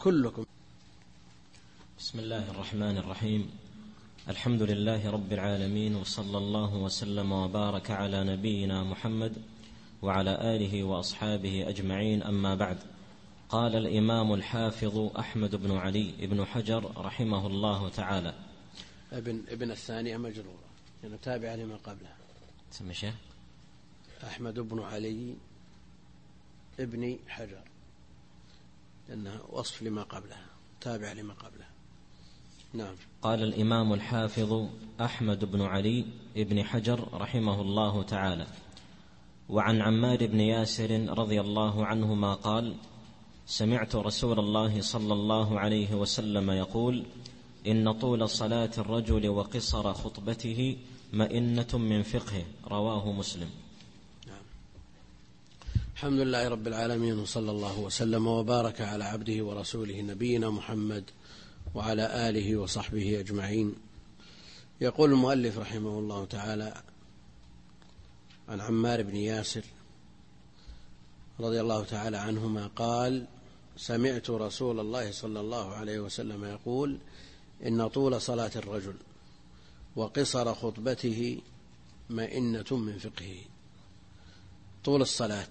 كلكم. بسم الله الرحمن الرحيم. الحمد لله رب العالمين، وصلى الله وسلم وبارك على نبينا محمد وعلى آله وأصحابه أجمعين، أما بعد. قال الإمام الحافظ أحمد بن علي بن حجر رحمه الله تعالى: ابن الثانية مجرورة يعني تابع لما قبلها. سمي شيخ أحمد بن علي ابن حجر، لأنها وصف لما قبلها، تابع لما قبلها. نعم. قال الإمام الحافظ أحمد بن علي ابن حجر رحمه الله تعالى: وعن عمار بن ياسر رضي الله عنهما قال: سمعت رسول الله صلى الله عليه وسلم يقول: إن طول صلاة الرجل وقصر خطبته مئنة من فقهه. رواه مسلم. نعم. الحمد لله رب العالمين، وصلى الله وسلم وبارك على عبده ورسوله نبينا محمد وعلى آله وصحبه أجمعين. يقول المؤلف رحمه الله تعالى عن عمار بن ياسر رضي الله تعالى عنهما قال: سمعت رسول الله صلى الله عليه وسلم يقول: إن طول صلاة الرجل وقصر خطبته مئنة من فقهه. طول الصلاة،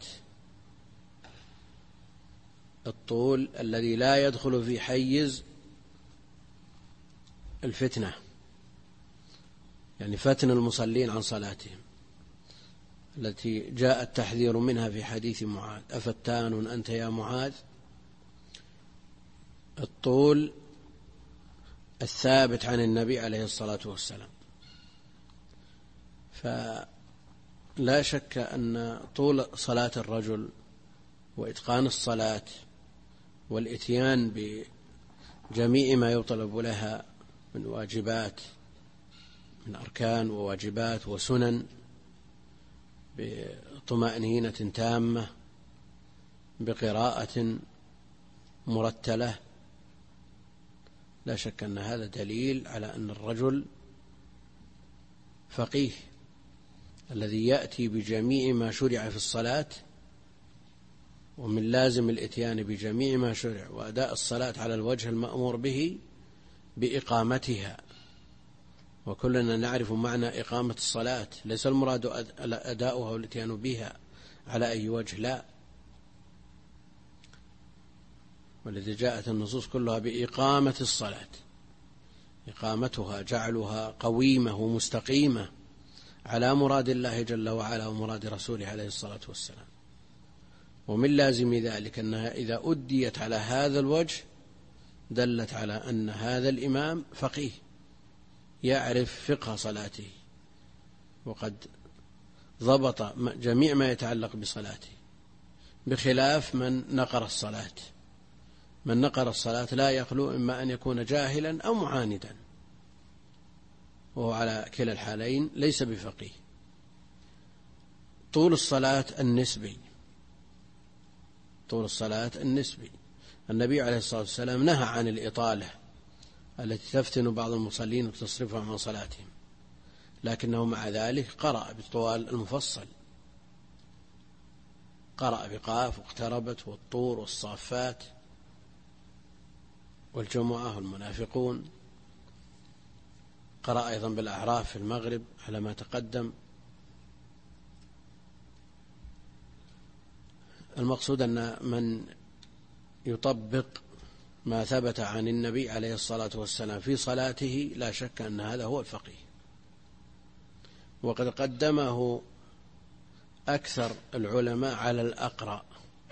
الطول الذي لا يدخل في حيز الفتنة، يعني فتن المصلين عن صلاتهم، التي جاء التحذير منها في حديث معاذ: أفتان أنت يا معاذ. الطول الثابت عن النبي عليه الصلاة والسلام. فلا شك أن طول صلاة الرجل وإتقان الصلاة والإتيان بجميع ما يطلب لها من واجبات، من أركان وواجبات وسنن، بطمأنينة تامة، بقراءة مرتلة، لا شك أن هذا دليل على أن الرجل فقيه، الذي يأتي بجميع ما شرع في الصلاة، ومن لازم الإتيان بجميع ما شرع وأداء الصلاة على الوجه المأمور به بإقامتها. وكلنا نعرف معنى إقامة الصلاة، ليس المراد أداؤها والإتيان بها على أي وجه، لا، والذي جاءت النصوص كلها بإقامة الصلاة، إقامتها جعلها قويمة ومستقيمة على مراد الله جل وعلا ومراد رسوله عليه الصلاة والسلام. ومن لازم ذلك أنها إذا أديت على هذا الوجه دلت على أن هذا الإمام فقيه، يعرف فقه صلاته، وقد ضبط جميع ما يتعلق بصلاته، بخلاف من نقر الصلاة. من نقر الصلاة لا يخلو إما أن يكون جاهلا أو معاندا، وهو على كلا الحالين ليس بفقيه. طول الصلاة النسبي، طول الصلاة النسبي، النبي عليه الصلاة والسلام نهى عن الإطالة التي تفتن بعض المصلين وتصرفهم عن صلاتهم، لكنه مع ذلك قرأ بالطوال المفصل، قرأ بقاف واقتربت والطور والصافات والجمعة والمنافقون، قرأ أيضا بالأعراف في المغرب على ما تقدم. المقصود أن من يطبق ما ثبت عن النبي عليه الصلاة والسلام في صلاته لا شك أن هذا هو الفقيه. وقد قدمه أكثر العلماء على الأقرأ،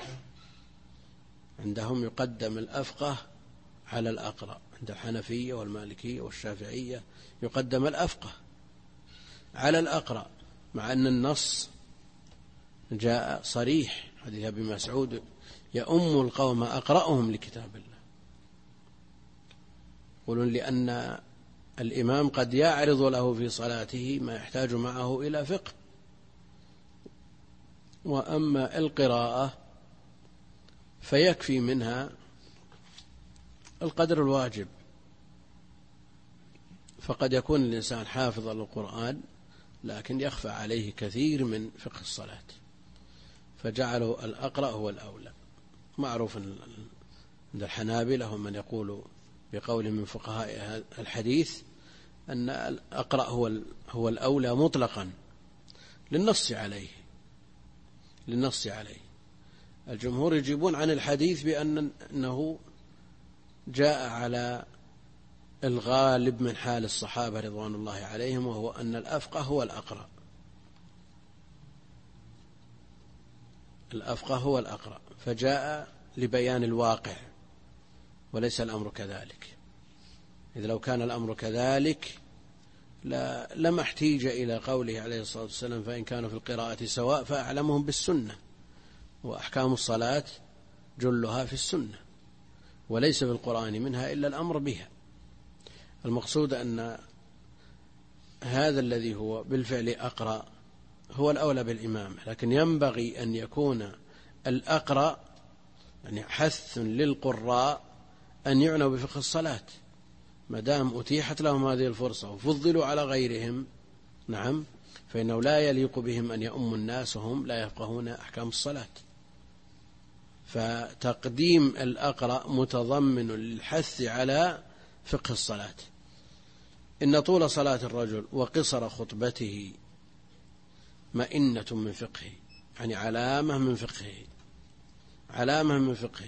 عندهم يقدم الأفقه على الأقرأ، عند الحنفية والمالكية والشافعية يقدم الأفقه على الأقرأ، مع أن النص جاء صريح، حديث أبي مسعود: يؤم القوم أقرأهم لكتاب الله. يقولون لأن الإمام قد يعرض له في صلاته ما يحتاج معه إلى فقه، وأما القراءة فيكفي منها القدر الواجب. فقد يكون الإنسان حافظا للقرآن لكن يخفى عليه كثير من فقه الصلاة، فجعلوا الأقرأ هو الأولى. معروف عند الحنابلة هم من يقول بقول من فقهاء الحديث أن الأقرأ هو الأولى مطلقا للنص عليه. الجمهور يجيبون عن الحديث بأنه جاء على الغالب من حال الصحابة رضوان الله عليهم، وهو أن الأفقه هو الأقرأ، فجاء لبيان الواقع وليس الأمر كذلك. إذ لو كان الأمر كذلك لما احتيج إلى قوله عليه الصلاة والسلام فإن كانوا في القراءة سواء فأعلمهم بالسنة، وأحكام الصلاة جلها في السنة وليس في القرآن منها إلا الأمر بها. المقصود أن هذا الذي هو بالفعل أقرأ هو الأولى بالإمام، لكن ينبغي أن يكون الأقرأ يعني حث للقراء أن يعنوا بفقه الصلاة ما دام أتيحت لهم هذه الفرصة وفضلوا على غيرهم، نعم، فإنه لا يليق بهم أن يؤموا الناس وهم لا يفقهون أحكام الصلاة. فتقديم الأقرأ متضمن للحث على فقه الصلاة. إن طول صلاة الرجل وقصر خطبته مئنة من فقهه، يعني علامة من فقهه.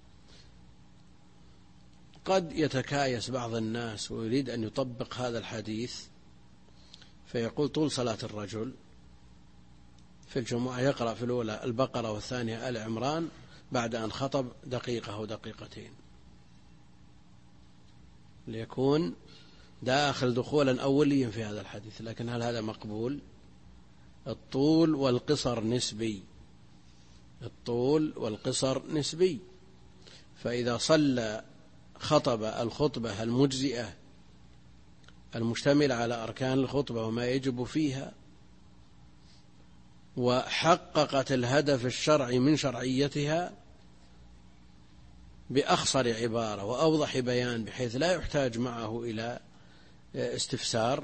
قد يتكايس بعض الناس ويريد أن يطبق هذا الحديث فيقول طول صلاة الرجل في الجمعة يقرأ في الأولى البقرة والثانية آل عمران بعد أن خطب دقيقة أو دقيقتين، ليكون داخل دخولا أوليا في هذا الحديث. لكن هل هذا مقبول؟ الطول والقصر نسبي. فإذا صلى خطب الخطبة المجزئة المشتملة على أركان الخطبة وما يجب فيها، وحققت الهدف الشرعي من شرعيتها بأخصر عبارة وأوضح بيان بحيث لا يحتاج معه إلى استفسار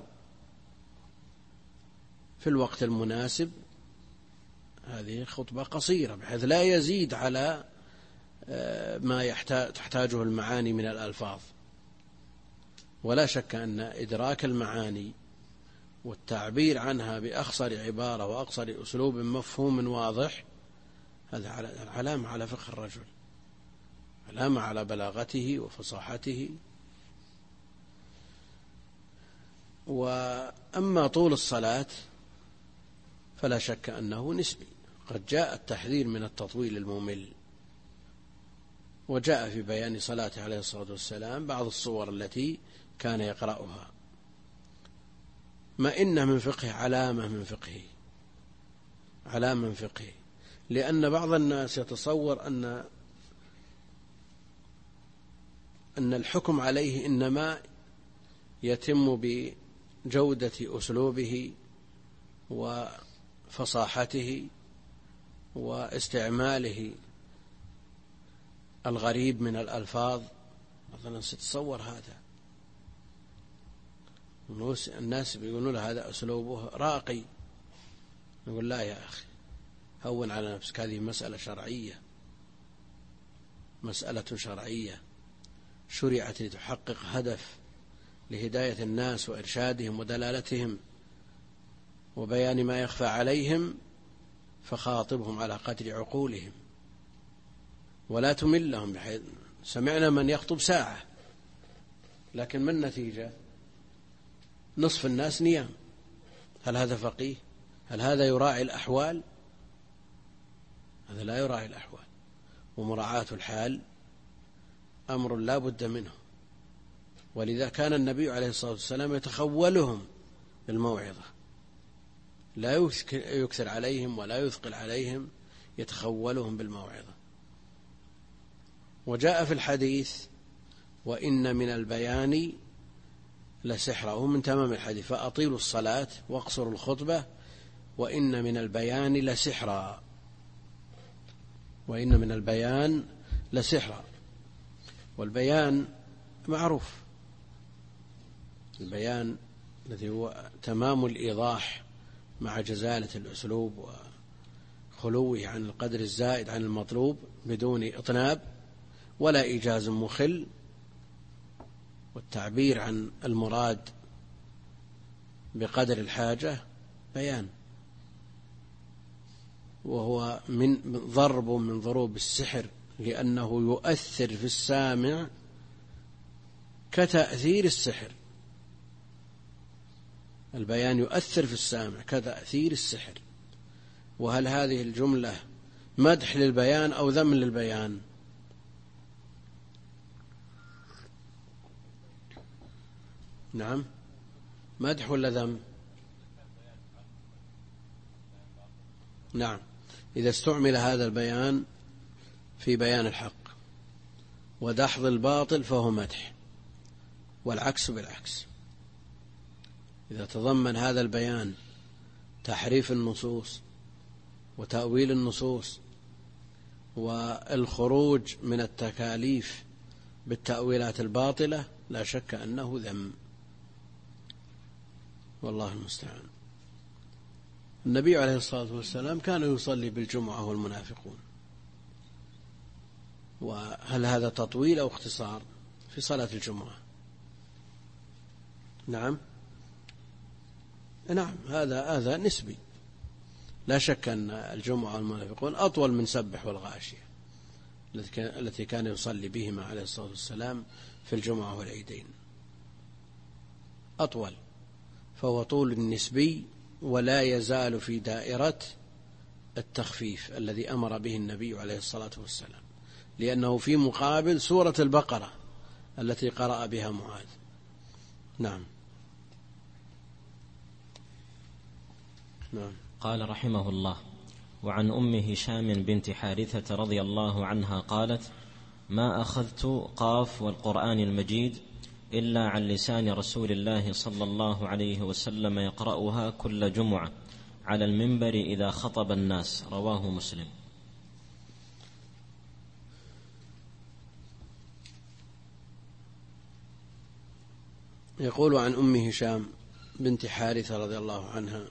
في الوقت المناسب، هذه خطبة قصيرة بحيث لا يزيد على ما تحتاجه المعاني من الألفاظ. ولا شك أن إدراك المعاني والتعبير عنها بأخصر عبارة وأقصر أسلوب مفهوم واضح هذا علامة على فقه الرجل، علامة على بلاغته وفصاحته. وأما طول الصلاة فلا شك أنه نسبي، قد جاء التحذير من التطويل الممل، وجاء في بيان صلاته عليه الصلاة والسلام بعض الصور التي كان يقرأها. ما إن من فقه علامة من فقه، لأن بعض الناس يتصور أن الحكم عليه إنما يتم بجودة أسلوبه وفصاحته واستعماله الغريب من الألفاظ. مثلا تتصور هذا الناس بيقولون له هذا أسلوبه راقي، نقول لا يا أخي هون على نفسك، هذه مسألة شرعية شرعت لتحقق هدف لهداية الناس وإرشادهم ودلالتهم وبيان ما يخفى عليهم، فخاطبهم على قدر عقولهم ولا تملهم، بحيث سمعنا من يخطب ساعة لكن ما النتيجة؟ نصف الناس نيام. هل هذا فقيه؟ هل هذا يراعي الأحوال؟ هذا لا يراعي الأحوال. ومراعاة الحال أمر لا بد منه، ولذا كان النبي عليه الصلاة والسلام يتخولهم بالموعظة، لا يكثر عليهم ولا يثقل عليهم، يتخولهم بالموعظة. وجاء في الحديث وإن من البيان لسحرا، ومن تمام الحديث فأطيلوا الصلاة واقصروا الخطبة وإن من البيان لسحرا، وإن من البيان لسحرا. والبيان معروف، البيان الذي هو تمام الإيضاح مع جزالة الأسلوب وخلوه عن القدر الزائد عن المطلوب بدون إطناب، ولا إيجاز مخل، والتعبير عن المراد بقدر الحاجة بيان، وهو من ضرب من ضروب السحر، لأنه يؤثر في السامع كتأثير السحر. البيان يؤثر في السامع كتأثير السحر. وهل هذه الجملة مدح للبيان أو ذم للبيان؟ نعم، مدح ولا ذم؟ نعم، إذا استعمل هذا البيان في بيان الحق ودحض الباطل فهو مدح، والعكس بالعكس. إذا تضمن هذا البيان تحريف النصوص وتأويل النصوص والخروج من التكاليف بالتأويلات الباطلة لا شك أنه ذم، والله المستعان. النبي عليه الصلاة والسلام كان يصلي بالجمعة والمنافقون، وهل هذا تطويل أو اختصار في صلاة الجمعة؟ نعم، نعم، هذا نسبي. لا شك أن الجمعة والمنافقون أطول من سبح والغاشية التي كان يصلي بهما عليه الصلاة والسلام في الجمعة والعيدين، أطول، فهو طول نسبي، ولا يزال في دائرة التخفيف الذي أمر به النبي عليه الصلاة والسلام، لأنه في مقابل سورة البقرة التي قرأ بها معاذ. نعم. نعم. قال رحمه الله: وعن أم هشام بنت حارثة رضي الله عنها قالت: ما أخذت قاف والقرآن المجيد إلا عن لسان رسول الله صلى الله عليه وسلم يقرأها كل جمعة على المنبر إذا خطب الناس. رواه مسلم. يقول عن أم هشام بنت حارثة رضي الله عنها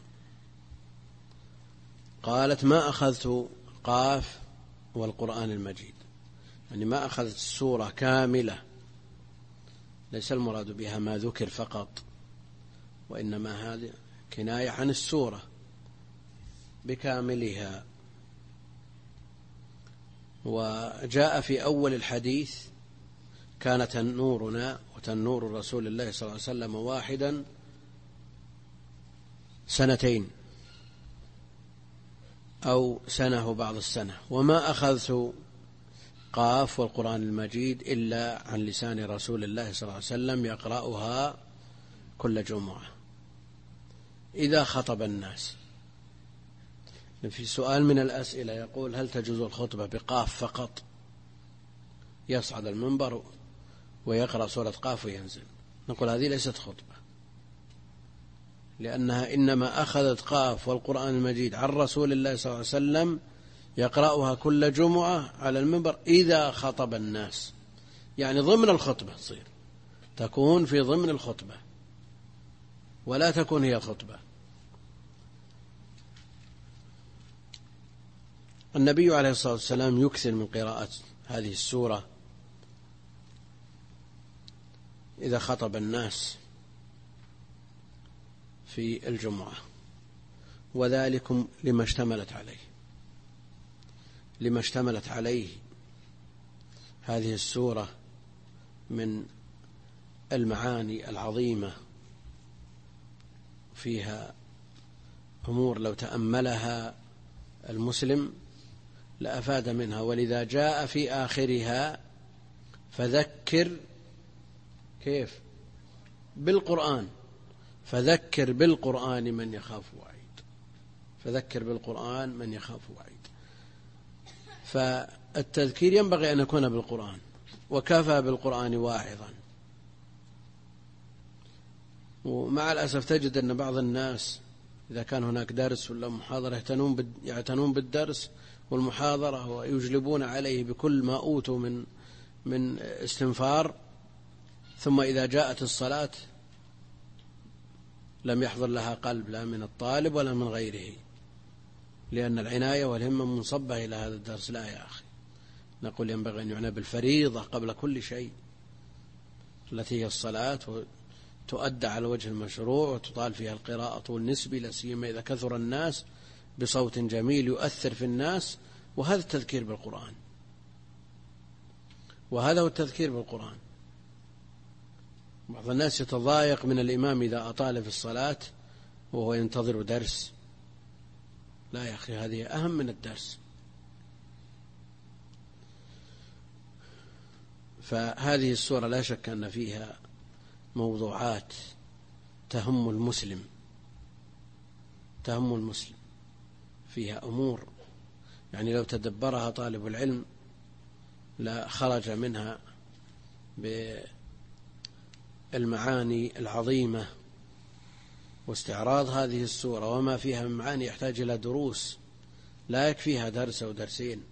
قالت: ما أخذت قاف والقرآن المجيد، يعني ما أخذت السورة كاملة، ليس المراد بها ما ذكر فقط، وإنما هذه كناية عن السورة بكاملها. وجاء في أول الحديث: كان تنورنا وتنور رسول الله صلى الله عليه وسلم واحدا 2 أو سنة وبعض السنة، وما أخذت قاف والقرآن المجيد إلا عن لسان رسول الله صلى الله عليه وسلم يقرأها كل جمعة إذا خطب الناس. في سؤال من الأسئلة يقول: هل تجوز الخطبة بقاف فقط، يصعد المنبر ويقرأ سورة قاف وينزل؟ نقول هذه ليست خطبة، لأنها إنما أخذت قاف والقرآن المجيد عن رسول الله صلى الله عليه وسلم يقرأها كل جمعة على المنبر إذا خطب الناس، يعني ضمن الخطبة، تكون في ضمن الخطبة ولا تكون هي الخطبة. النبي عليه الصلاة والسلام يكثر من قراءة هذه السورة إذا خطب الناس في الجمعة، وذلك لما اشتملت عليه هذه السورة من المعاني العظيمة، فيها أمور لو تأملها المسلم لأفاد منها. ولذا جاء في آخرها: فذكر كيف بالقرآن، فذكر بالقرآن من يخاف وعيد، فذكر بالقرآن من يخاف وعيد. فالتذكير ينبغي أن يكون بالقرآن، وكفى بالقرآن واعظا. ومع الأسف تجد أن بعض الناس إذا كان هناك درس ولا محاضرة يعتنون بالدرس والمحاضرة ويجلبون عليه بكل ما أوتوا من استنفار، ثم إذا جاءت الصلاة لم يحضر لها قلب، لا من الطالب ولا من غيره، لأن العناية والهمة منصبة إلى هذا الدرس. لا يا أخي، نقول ينبغي أن يعنى بالفريضة قبل كل شيء التي هي الصلاة، وتؤدى على وجه المشروع وتطال فيها القراءة طول نسبي، لا سيما إذا كثر الناس بصوت جميل يؤثر في الناس، وهذا التذكير بالقرآن، وهذا هو التذكير بالقرآن. بعض الناس يتضايق من الإمام إذا أطال في الصلاة وهو ينتظر درس. لا يا أخي، هذه أهم من الدرس. فهذه السورة لا شك أن فيها موضوعات تهم المسلم، فيها أمور يعني لو تدبرها طالب العلم لا خرج منها بالمعاني العظيمة. واستعراض هذه السورة وما فيها من معاني يحتاج إلى دروس، لا يكفيها درس أو درسين.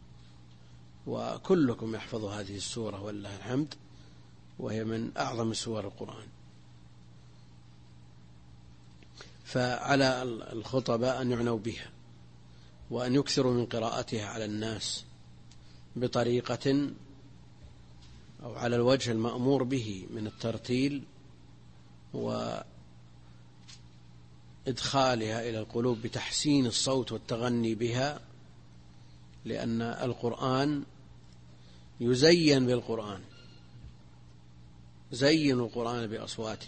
وكلكم يحفظ هذه السورة ولله الحمد، وهي من أعظم سور القرآن. فعلى الخطباء أن يعنوا بها، وأن يكثروا من قراءتها على الناس بطريقة أو على الوجه المأمور به من الترتيل وإدخالها إلى القلوب بتحسين الصوت والتغني بها، لأن القرآن يزين بالقرآن. زينوا القرآن بأصواتكم،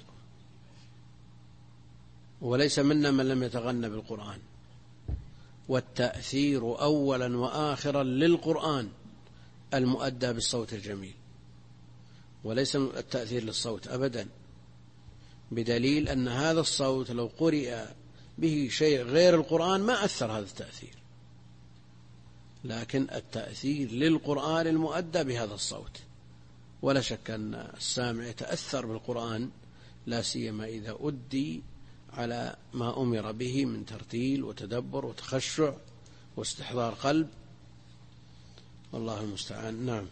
وليس منا من لم يتغنى بالقرآن. والتأثير أولا وآخرا للقرآن المؤدى بالصوت الجميل، وليس التأثير للصوت أبدا، بدليل أن هذا الصوت لو قرئ به شيء غير القرآن ما أثر هذا التأثير، لكن التأثير للقرآن المؤدى بهذا الصوت. ولا شك أن السامع يتأثر بالقرآن، لا سيما إذا أدي على ما أمر به من ترتيل وتدبر وتخشع واستحضار قلب، والله المستعان. نعم.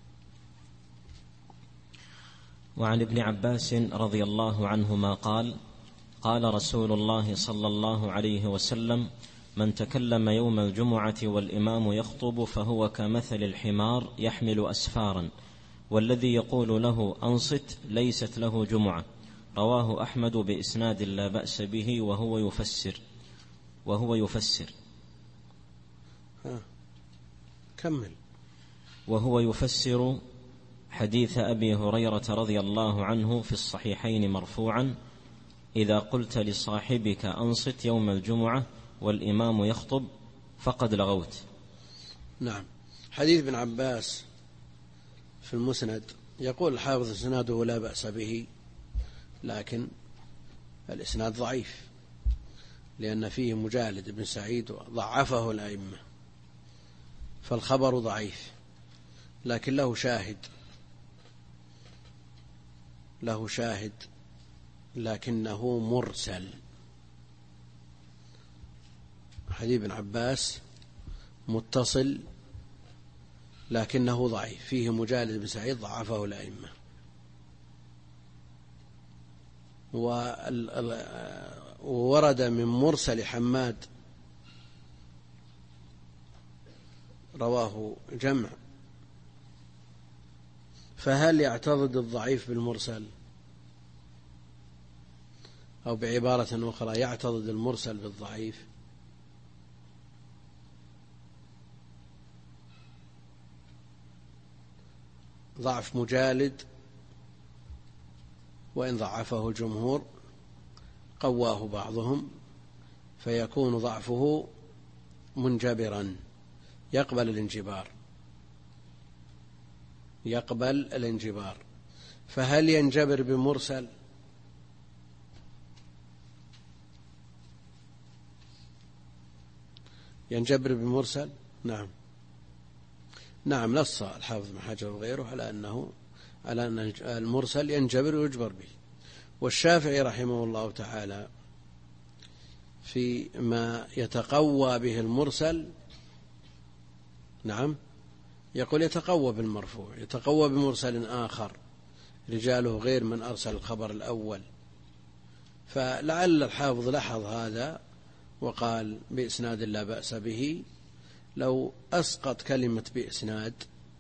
وعن ابن عباس رضي الله عنهما قال: قال رسول الله صلى الله عليه وسلم: من تكلم يوم الجمعة والإمام يخطب فهو كمثل الحمار يحمل أسفارا، والذي يقول له أنصت ليست له جمعة. رواه أحمد بإسناد لا بأس به وهو يفسر حديث أبي هريرة رضي الله عنه في الصحيحين مرفوعا: إذا قلت لصاحبك أنصت يوم الجمعة والإمام يخطب فقد لغوت. نعم. حديث ابن عباس في المسند يقول الحافظ إسناده لا بأس به، لكن الإسناد ضعيف لأن فيه مجالد بن سعيد ضعفه الأئمة، فالخبر ضعيف، لكن له شاهد لكنه مرسل. حديث ابن عباس متصل لكنه ضعيف، فيه مجالد بن سعيد ضعفه الأئمة. وورد من مرسل حماد رواه جمع، فهل يعتضد الضعيف بالمرسل؟ أو بعبارة أخرى يعتضد المرسل بالضعيف؟ ضعف مجالد وإن ضعفه الجمهور قواه بعضهم، فيكون ضعفه منجبرا يقبل الانجبار. فهل ينجبر بمرسل؟ ينجبر بمرسل؟ نعم نص الحافظ بن حجر وغيره على أن المرسل ينجبر ويجبر به. والشافعي رحمه الله تعالى فيما يتقوى به المرسل يقول يتقوى بالمرفوع، يتقوى بمرسل آخر رجاله غير من أرسل الخبر الأول. فلعل الحافظ لاحظ هذا وقال بإسناد لا بأس به. لو أسقط كلمة بإسناد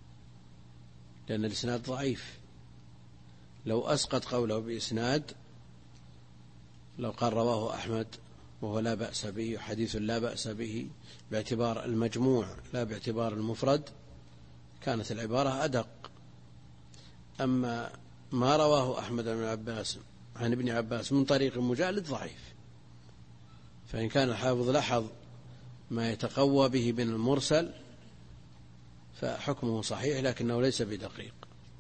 لأن الإسناد ضعيف. لو أسقط قوله بإسناد، لو قال رواه أحمد وهو لا بأس به، حديث لا بأس به باعتبار المجموع لا باعتبار المفرد، كانت العبارة أدق. أما ما رواه أحمد بن عباس عن ابن عباس من طريق مجالد ضعيف، فإن كان الحافظ لاحظ ما يتقوى به من المرسل فحكمه صحيح، لكنه ليس بدقيق.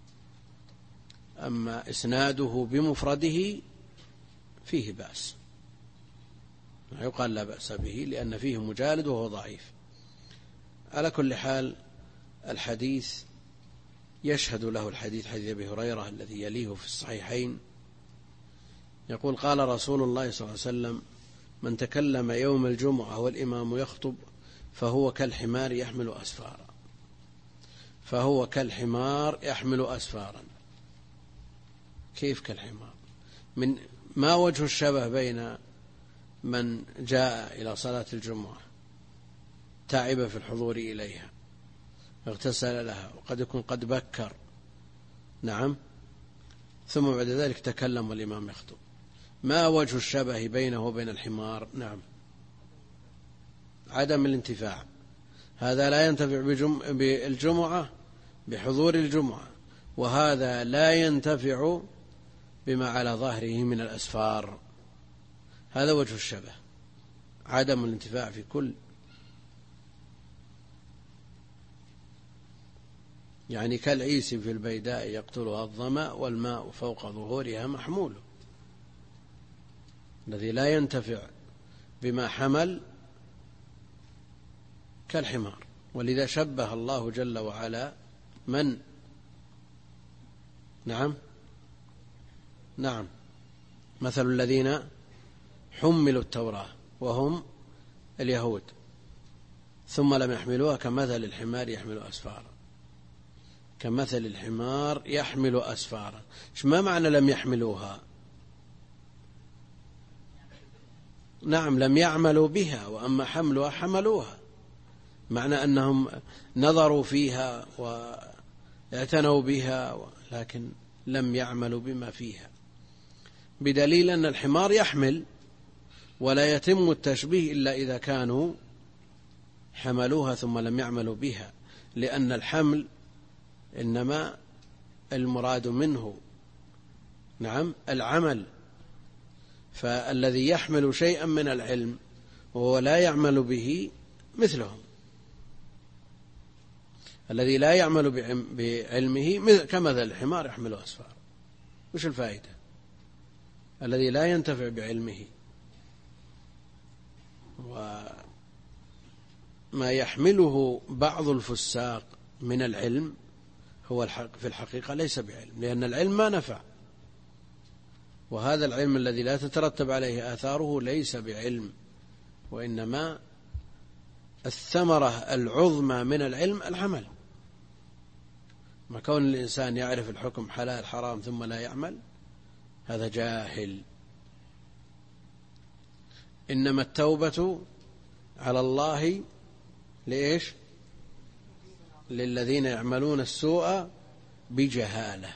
أما إسناده بمفرده فيه بأس، يقال لا بأس به لأن فيه مجالد وهو ضعيف. على كل حال الحديث يشهد له الحديث حديث أبي هريرة الذي يليه في الصحيحين، يقول قال رسول الله صلى الله عليه وسلم: من تكلم يوم الجمعة والإمام يخطب فهو كالحمار يحمل أسفارا. فهو كالحمار يحمل أسفارا. كيف كالحمار؟ من ما وجه الشبه بين من جاء إلى صلاة الجمعة تعب في الحضور إليها، اغتسل لها، وقد يكون قد بكر، نعم، ثم بعد ذلك تكلم والإمام يخطب، ما وجه الشبه بينه وبين الحمار؟ نعم، عدم الانتفاع. هذا لا ينتفع بالجمعة بحضور الجمعة، وهذا لا ينتفع بما على ظهره من الأسفار. هذا وجه الشبه، عدم الانتفاع في كل، يعني كالعيس في البيداء يقتلها الظمأ والماء فوق ظهورها محمول. الذي لا ينتفع بما حمل كالحمار. ولذا شبه الله جل وعلا من؟ نعم، مثل الذين حملوا التوراة وهم اليهود ثم لم يحملوها كمثل الحمار يحمل أسفارا. كمثل الحمار يحمل أسفارا. ما معنى لم يحملوها؟ نعم، لم يعملوا بها، وأما حملها حملوها، معنى أنهم نظروا فيها واعتنوا بها لكن لم يعملوا بما فيها، بدليل أن الحمار يحمل، ولا يتم التشبيه إلا إذا كانوا حملوها ثم لم يعملوا بها، لأن الحمل إنما المراد منه نعم العمل. فالذي يحمل شيئا من العلم وهو لا يعمل به مثلهم، الذي لا يعمل بعلمه كمثل الحمار يحمل أسفار. وش الفائدة؟ الذي لا ينتفع بعلمه، وما يحمله بعض الفساق من العلم هو في الحقيقة ليس بعلم، لأن العلم ما نفع، وهذا العلم الذي لا تترتب عليه آثاره ليس بعلم، وإنما الثمرة العظمى من العلم العمل. ما كون الإنسان يعرف الحكم حلال حرام ثم لا يعمل، هذا جاهل. إنما التوبة على الله لإيش؟ للذين يعملون السوء بجهالة.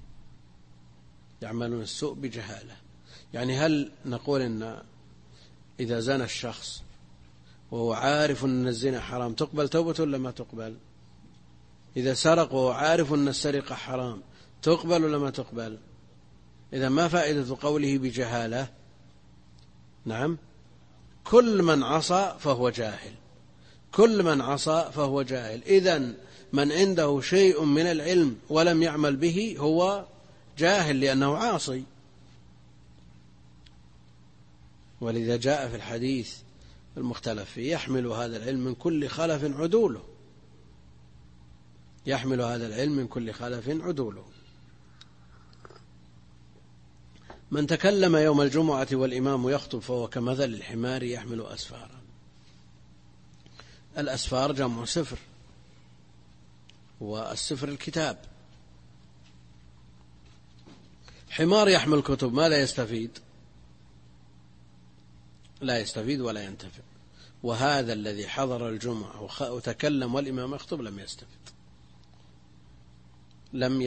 يعملون السوء بجهالة، يعني هل نقول إن إذا زنى الشخص وهو عارف أن الزنا حرام تقبل توبته ولا ما تقبل؟ إذا سرق وهو عارف أن السرقة حرام تقبل ولا ما تقبل؟ إذا ما فائدة قوله بجهالة؟ نعم، كل من عصى فهو جاهل، كل من عصى فهو جاهل. إذن من عنده شيء من العلم ولم يعمل به هو جاهل لأنه عاصي. ولذا جاء في الحديث المختلف فيه: يحمل هذا العلم من كل خلف عدوله. يحمل هذا العلم من كل خلف عدوله. من تكلم يوم الجمعة والإمام يخطب فهو كمثل الحمار يحمل أسفارا. الأسفار جمع سفر، والسفر الكتاب. حمار يحمل كتب ماذا يستفيد؟ لا يستفيد ولا ينتفع. وهذا الذي حضر الجمعة وتكلم والإمام يخطب لم يستفد. لم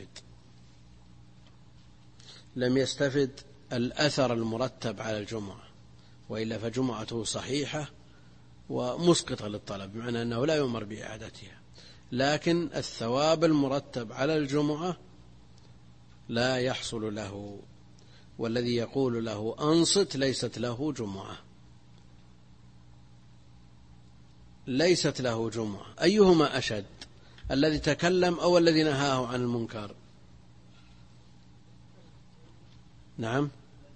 يستفد الأثر المرتب على الجمعة، وإلا فجمعته صحيحة ومسقطة للطلب، بمعنى أنه لا يؤمر بإعادتها، لكن الثواب المرتب على الجمعة لا يحصل له، والذي يقول له أنصت ليست له جمعة، ليست له جمعة. أيهما أشد، الذي تكلم أو الذي نهاه عن المنكر؟ نعم،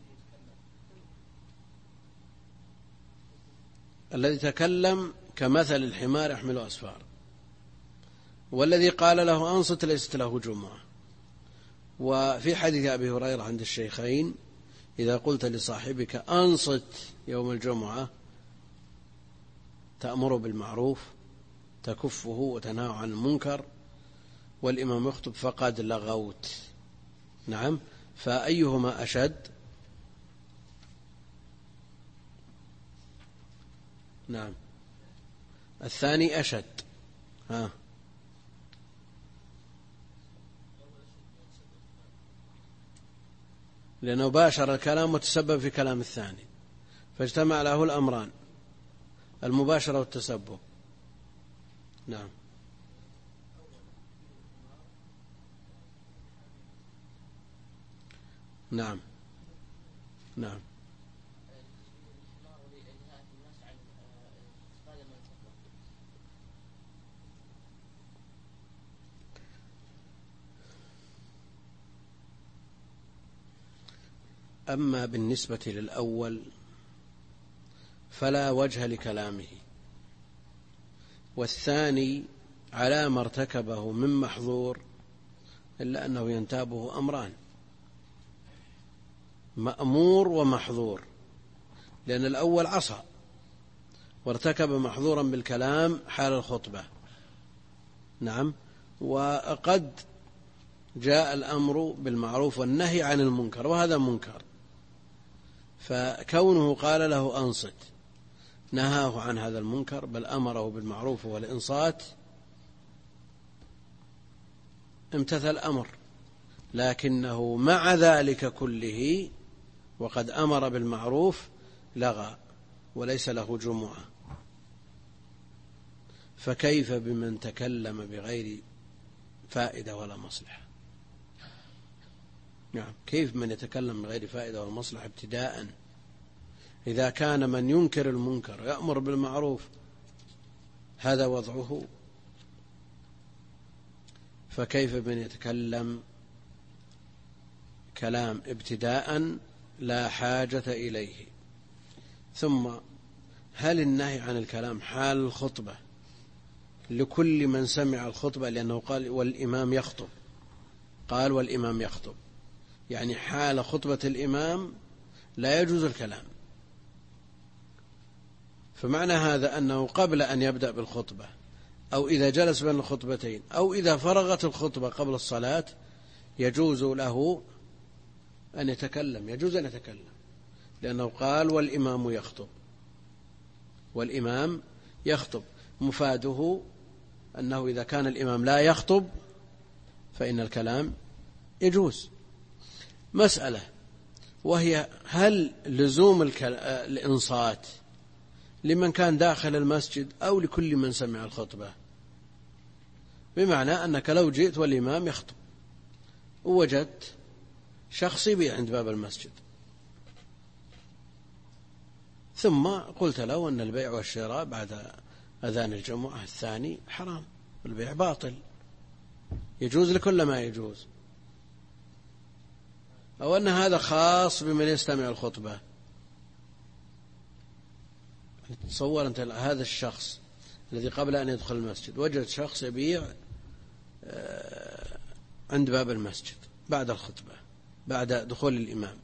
الذي تكلم كمثل الحمار يحمل أسفار، والذي قال له أنصت ليست له جمعة. وفي حديث أبي هريرة عند الشيخين: إذا قلت لصاحبك أنصت يوم الجمعة تأمر بالمعروف تكفه وتنهى عن المنكر والإمام يخطب فقد لغوت. نعم، فأيهما أشد؟ نعم، الثاني أشد. لأنه باشر الكلام وتسبب في كلام الثاني، فاجتمع له الأمران، المباشرة والتسبب. نعم، نعم، نعم. أما بالنسبة للأول فلا وجه لكلامه، والثاني على ما ارتكبه من محظور، إلا أنه ينتابه أمران: مأمور ومحظور، لأن الأول عصى وارتكب محظورا بالكلام حال الخطبة. نعم، وقد جاء الأمر بالمعروف والنهي عن المنكر، وهذا منكر، فكونه قال له أنصت نهاه عن هذا المنكر، بل أمره بالمعروف والإنصات، امتثل الأمر، لكنه مع ذلك كله وقد أمر بالمعروف لغى وليس له جمعة. فكيف بمن تكلم بغير فائدة ولا مصلحة؟ نعم، كيف من يتكلم بغير فائدة ولا مصلحة ابتداء؟ إذا كان من ينكر المنكر يأمر بالمعروف هذا وضعه، فكيف بمن يتكلم كلام ابتداء لا حاجة إليه؟ ثم هل النهي عن الكلام حال الخطبة لكل من سمع الخطبة؟ لأنه قال والإمام يخطب، قال والإمام يخطب، يعني حال خطبة الإمام لا يجوز الكلام. فمعنى هذا أنه قبل أن يبدأ بالخطبة، أو إذا جلس بين الخطبتين، أو إذا فرغت الخطبة قبل الصلاة، يجوز له أن يتكلم، يجوز أن يتكلم، لأنه قال والإمام يخطب، والإمام يخطب، مفاده أنه إذا كان الإمام لا يخطب فإن الكلام يجوز. مسألة وهي: هل لزوم الإنصات لمن كان داخل المسجد أو لكل من سمع الخطبة؟ بمعنى أنك لو جئت والإمام يخطب ووجدت شخص يبيع عند باب المسجد، ثم قلت له أن البيع والشراء بعد أذان الجمعة الثاني حرام، البيع باطل، يجوز لكل ما يجوز، أو أن هذا خاص بمن يستمع الخطبة؟ تصور أنت هذا الشخص الذي قبل أن يدخل المسجد وجد شخص يبيع عند باب المسجد بعد الخطبة، بعد دخول الإمام،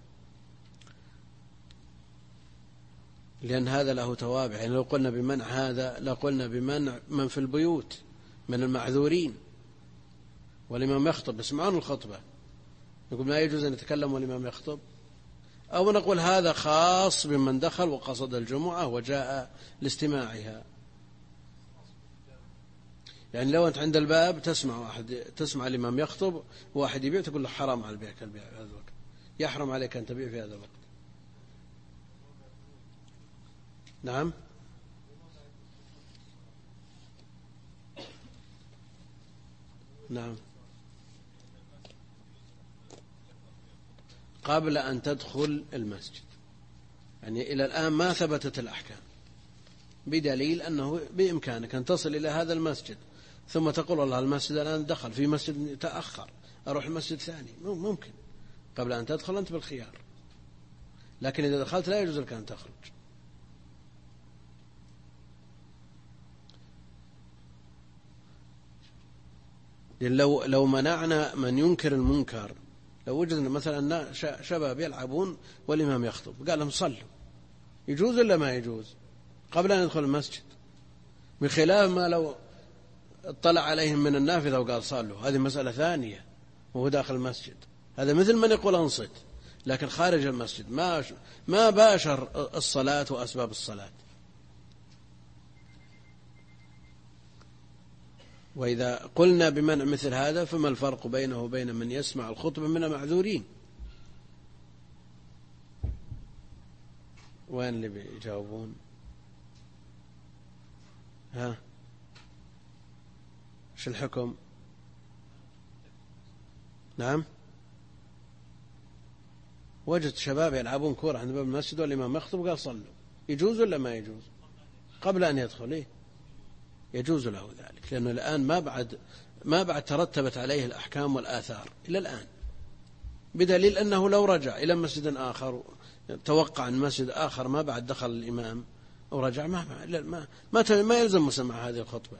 لأن هذا له توابع. يعني لو قلنا بمنع هذا لقلنا بمنع من في البيوت من المعذورين، والإمام يخطب يسمعون الخطبة، نقول ما يجوز أن يتكلم والإمام يخطب، أو نقول هذا خاص بمن دخل وقصد الجمعة وجاء لاستماعها. يعني لو أنت عند الباب تسمع الإمام يخطب واحد يبيع، تقول له حرام على البيع كالبيع في هذا الوقت، يحرم عليك أن تبيع في هذا الوقت. نعم. نعم، قبل أن تدخل المسجد، يعني إلى الآن ما ثبتت الأحكام، بدليل أنه بإمكانك أن تصل إلى هذا المسجد ثم تقول والله المسجد الآن دخل في مسجد تأخر، أروح المسجد ثاني، ممكن قبل أن تدخل أنت بالخيار، لكن إذا دخلت لا يجوز لك أن تخرج. لو منعنا من ينكر المنكر، لو وجدنا مثلا شباب يلعبون والإمام يخطب قال لهم صلوا، يجوز ولا ما يجوز قبل أن يدخل المسجد؟ بخلاف ما لو اطلع عليهم من النافذة وقال صلوا، هذه مسألة ثانية وهو داخل المسجد، هذا مثل من يقول أنصت، لكن خارج المسجد ما باشر الصلاة وأسباب الصلاة. وإذا قلنا بمنع مثل هذا فما الفرق بينه وبين من يسمع الخطبة من المعذورين؟ وين اللي بيجاوبون؟ ها، ايش الحكم؟ نعم، وجدت شباب يلعبون كورة عند باب المسجد والإمام يخطب وقال صلوا، يجوز ولا ما يجوز قبل أن يدخل؟ إيه؟ يجوز له ذلك، لأنه الآن ما بعد ترتبت عليه الأحكام والآثار إلى الآن، بدليل أنه لو رجع إلى مسجد آخر توقع أن مسجد آخر ما بعد دخل الإمام أو رجع ما يلزم مسمع هذه الخطبة.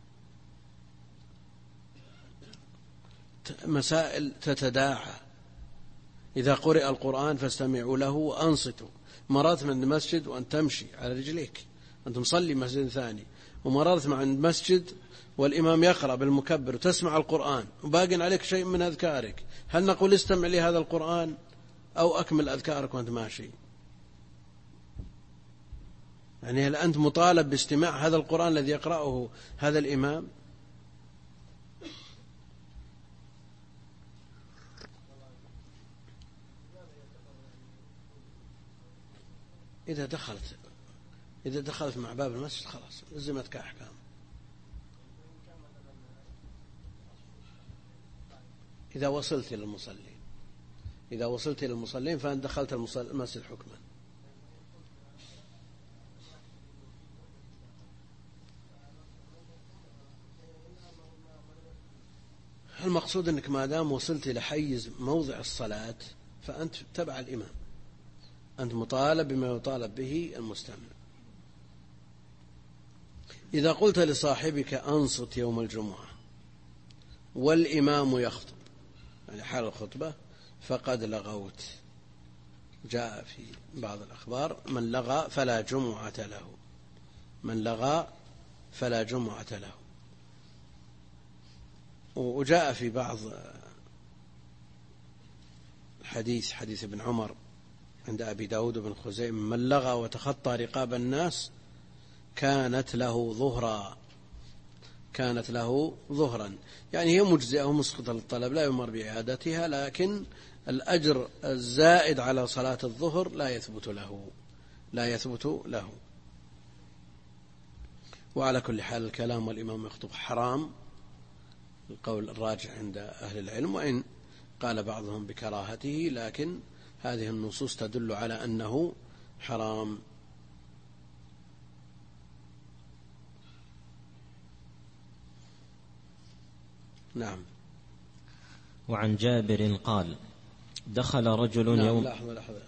مسائل تتداعى، إذا قرئ القرآن فاستمعوا له وأنصتوا، مرات من المسجد وأن تمشي على رجليك أنت مصلي مسجد ثاني، ومررت مع المسجد والإمام يقرأ بالمكبر وتسمع القرآن وباقي عليك شيء من أذكارك، هل نقول استمع لي هذا القرآن أو أكمل أذكارك وأنت ماشي؟ يعني هل أنت مطالب باستماع هذا القرآن الذي يقرأه هذا الإمام؟ إذا دخلت مع باب المسجد خلاص لزمتك أحكام. إذا وصلت إلى المصلين فأنت دخلت المسجد حكما. المقصود أنك ما دام وصلت إلى حيز موضع الصلاة فأنت تبع الإمام، أنت مطالب بما يطالب به المستمع. إذا قلت لصاحبك أنصت يوم الجمعة والإمام يخطب، يعني حال الخطبة، فقد لغوت. جاء في بعض الأخبار من لغى فلا جمعة له، من لغى فلا جمعة له. وجاء في بعض حديث ابن عمر عند أبي داود بن خزيمة من لغى وتخطى رقاب الناس كانت له ظهرا، يعني هي مجزئة ومسقطة للطلب لا يمر بإعادتها، لكن الأجر الزائد على صلاة الظهر لا يثبت له. وعلى كل حال الكلام والإمام يخطب حرام، القول الراجح عند أهل العلم، وإن قال بعضهم بكراهته، لكن هذه النصوص تدل على أنه حرام. نعم. وعن جابر قال دخل رجل يوم. لحظة.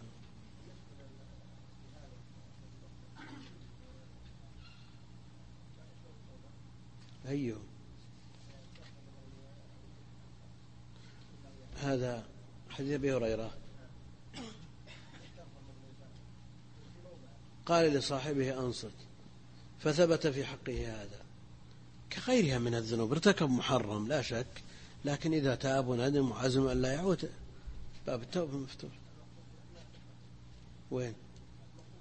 أيوه، هذا حديث أبي هريرة قال لصاحبه أنصت، فثبت في حقه هذا كغيرها من الذنوب، ارتكب محرم لا شك، لكن إذا تاب وندم وعزم أن لا يعود باب التوبة مفتوح. وين؟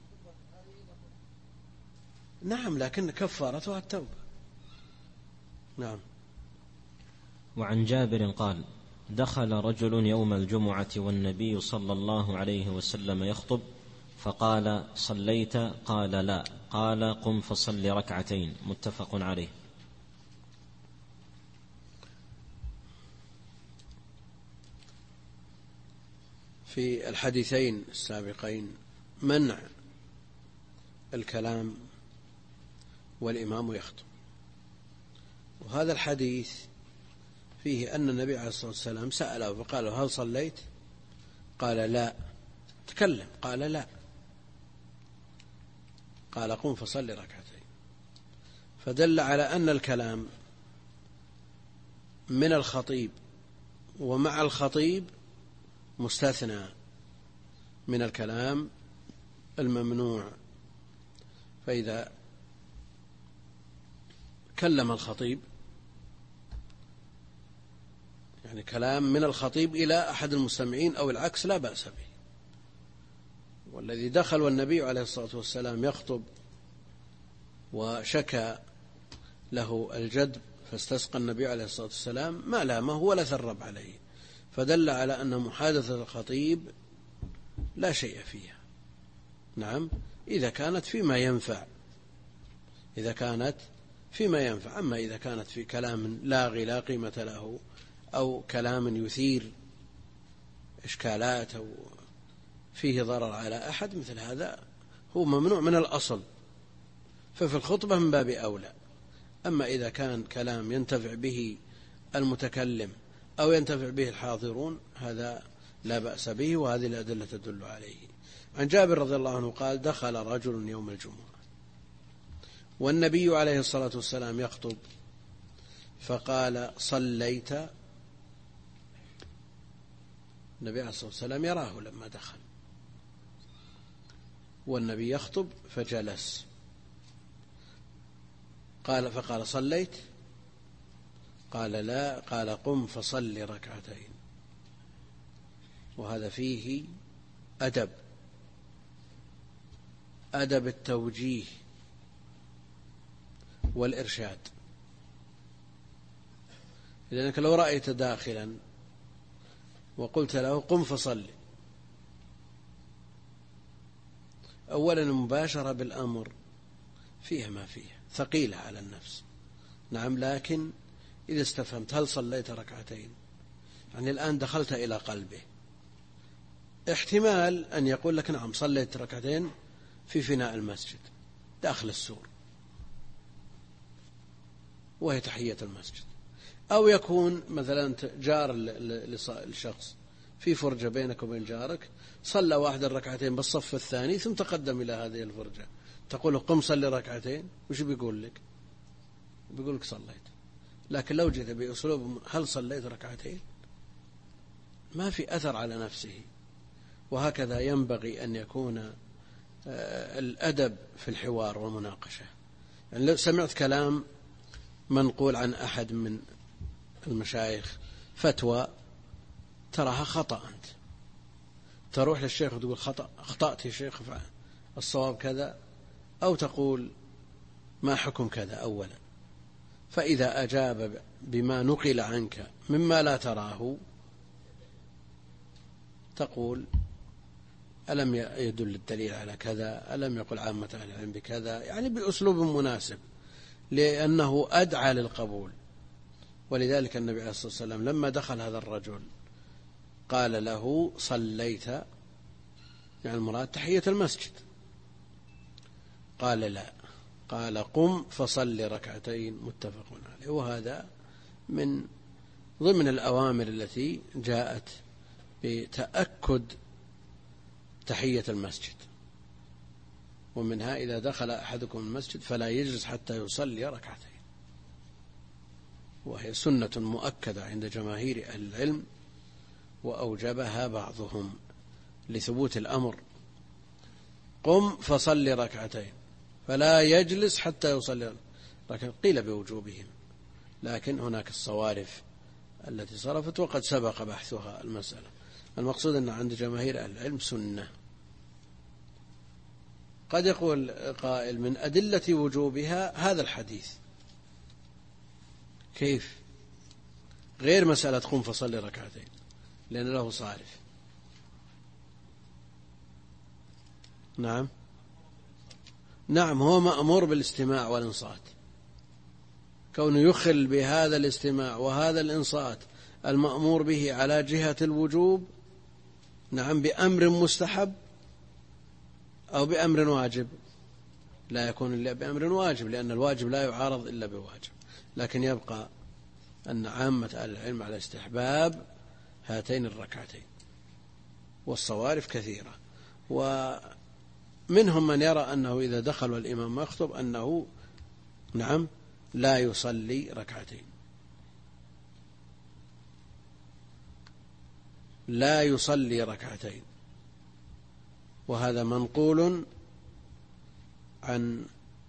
نعم، لكن كفارتها التوبة. نعم. وعن جابر قال: دخل رجل يوم الجمعة والنبي صلى الله عليه وسلم يخطب، فقال: صليت؟ قال: لا. قال: قم فصل ركعتين. متفق عليه. في الحديثين السابقين منع الكلام والإمام يخطب، وهذا الحديث فيه أن النبي عليه الصلاة والسلام سأله فقال: هل صليت؟ قال: لا. تكلم؟ قال: لا. قال: قم فصل ركعتين. فدل على أن الكلام من الخطيب ومع الخطيب مستثنى من الكلام الممنوع. فإذا كلم الخطيب، يعني كلام من الخطيب إلى أحد المستمعين أو العكس، لا بأس به. والذي دخل والنبي عليه الصلاة والسلام يخطب وشكى له الجدب فاستسقى النبي عليه الصلاة والسلام ما لامه ولا ثرب عليه، فدل على أن محادثة الخطيب لا شيء فيها. نعم، إذا كانت فيما ينفع، أما إذا كانت في كلام لاغي لا قيمة له أو كلام يثير إشكالات أو فيه ضرر على أحد، مثل هذا هو ممنوع من الأصل، ففي الخطبة من باب أولى. أما إذا كان كلام ينتفع به المتكلم أو ينتفع به الحاضرون هذا لا بأس به، وهذه الأدلة تدل عليه. عن جابر رضي الله عنه قال: دخل رجل يوم الجمعة والنبي عليه الصلاة والسلام يخطب، فقال: صليت؟ النبي عليه الصلاة والسلام يراه لما دخل والنبي يخطب فجلس، فقال: صليت؟ قال: لا. قال: قم فصل ركعتين. وهذا فيه أدب التوجيه والإرشاد، لأنك لو رأيت داخلا وقلت له: قم فصل، أولا المباشرة بالأمر فيها ما فيها، ثقيلة على النفس. نعم، لكن إذا استفهمت: هل صليت ركعتين؟ يعني الآن دخلت إلى قلبه، احتمال أن يقول لك: نعم صليت ركعتين في فناء المسجد داخل السور وهي تحية المسجد، أو يكون مثلا جار للشخص في فرجة بينك وبين جارك، صلى واحد الركعتين بالصف الثاني ثم تقدم إلى هذه الفرجة، تقول: قم صلي ركعتين، وش بيقول لك؟ بيقول لك صليت. لكن لو جئت بأسلوب: هل صليت ركعتين؟ ما في أثر على نفسه. وهكذا ينبغي أن يكون الأدب في الحوار والمناقشة. يعني لو سمعت كلام منقول عن أحد من المشايخ فتوى تراها خطأ، أنت تروح للشيخ وتقول: أخطأت يا شيخ، الصواب كذا، أو تقول: ما حكم كذا أولا. فإذا أجاب بما نقل عنك مما لا تراه تقول: ألم يدل الدليل على كذا؟ ألم يقل عامة أهل العلم بكذا؟ يعني بأسلوب مناسب، لأنه أدعى للقبول. ولذلك النبي عليه الصلاة والسلام لما دخل هذا الرجل قال له: صليت؟ يعني المراد تحية المسجد. قال: لا. قال: قم فصل ركعتين. متفق عليه. وهذا من ضمن الأوامر التي جاءت بتأكد تحية المسجد، ومنها: إذا دخل أحدكم المسجد فلا يجلس حتى يصلي ركعتين. وهي سنة مؤكدة عند جماهير أهل العلم، وأوجبها بعضهم لثبوت الأمر: قم فصل ركعتين، فلا يجلس حتى يصلي. لكن قيل بوجوبهم، لكن هناك الصوارف التي صرفت وقد سبق بحثها المسألة. المقصود أن عند جماهير أهل العلم سنة. قد يقول قائل: من أدلة وجوبها هذا الحديث، كيف؟ غير مسألة قم فصلي ركعتين، لأن له صارف. نعم هو مأمور بالاستماع والإنصات، كونه يخل بهذا الاستماع وهذا الإنصات المأمور به على جهة الوجوب، نعم، بأمر مستحب أو بأمر واجب. لا يكون إلا بأمر واجب، لأن الواجب لا يعارض إلا بواجب. لكن يبقى أن عامة أهل العلم على استحباب هاتين الركعتين، والصوارف كثيرة. ومنهم من يرى أنه إذا دخل والإمام يخطب أنه نعم لا يصلي ركعتين، لا يصلي ركعتين. وهذا منقول عن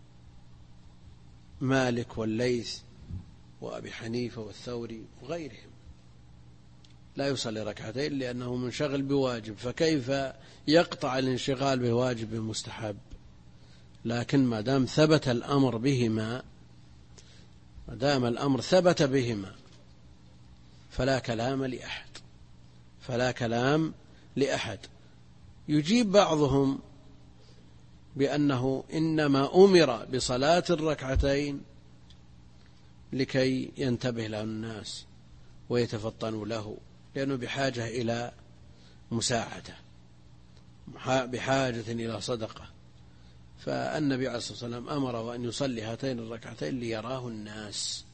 مالك والليث وأبي حنيفة والثوري وغيرهم، لا يصلي ركعتين لأنه منشغل بواجب، فكيف يقطع الانشغال بواجب بمستحب؟ لكن ما دام ثبت الأمر بهما، ما دام الأمر ثبت بهما فلا كلام لأحد، فلا كلام لأحد. يجيب بعضهم بأنه إنما أمر بصلاة الركعتين لكي ينتبه له الناس ويتفطنوا له، لأنه بحاجة إلى مساعدة، بحاجة إلى صدقة. فالنبي عليه الصلاة والسلام أمره أن يصلي هاتين الركعتين ليراه الناس،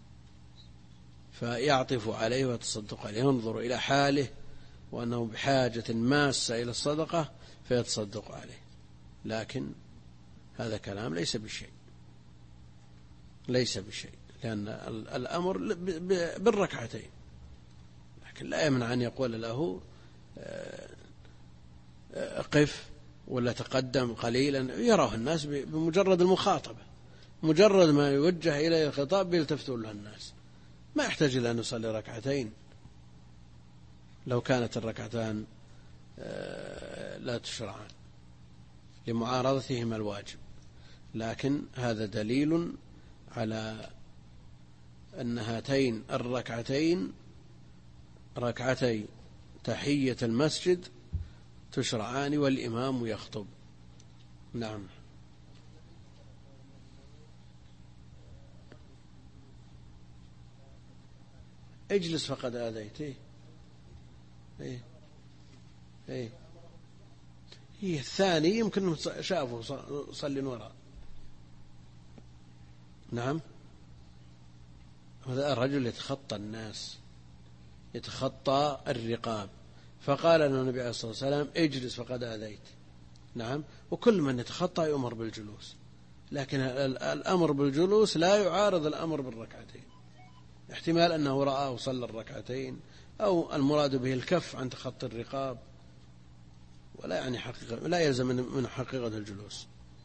فيعطف عليه ويتصدق عليه، ينظر إلى حاله وأنه بحاجة ماسة إلى الصدقة فيتصدق عليه. لكن هذا كلام ليس بشيء، ليس بشيء، لأن الأمر بالركعتين. لكن لا يمنع أن يقول له قف ولا تقدم قليلا، يراه الناس بمجرد المخاطبة، مجرد ما يوجه إليه الخطاب يلتفتوا له الناس، ما يحتاج إلى أن يصلي ركعتين لو كانت الركعتان لا تشرعان لمعارضتهما الواجب. لكن هذا دليل على أن هاتين الركعتين ركعتي تحية المسجد تشرعان والإمام يخطب. نعم. اجلس فقد آذيت. هي الثاني يمكن شافوا صلي وراء. نعم. هذا الرجل يتخطى الناس، يتخطى الرقاب، فقال له النبي عليه الصلاة والسلام اجلس فقد آذيت. نعم. وكل من يتخطى يؤمر بالجلوس، لكن الأمر بالجلوس لا يعارض الأمر بالركعتين. احتمال أنه رآه وصلى الركعتين، أو المراد به الكف عن تخطي الرقاب، ولا يعني حقيقة، لا يلزم من حقيقة الجلوس.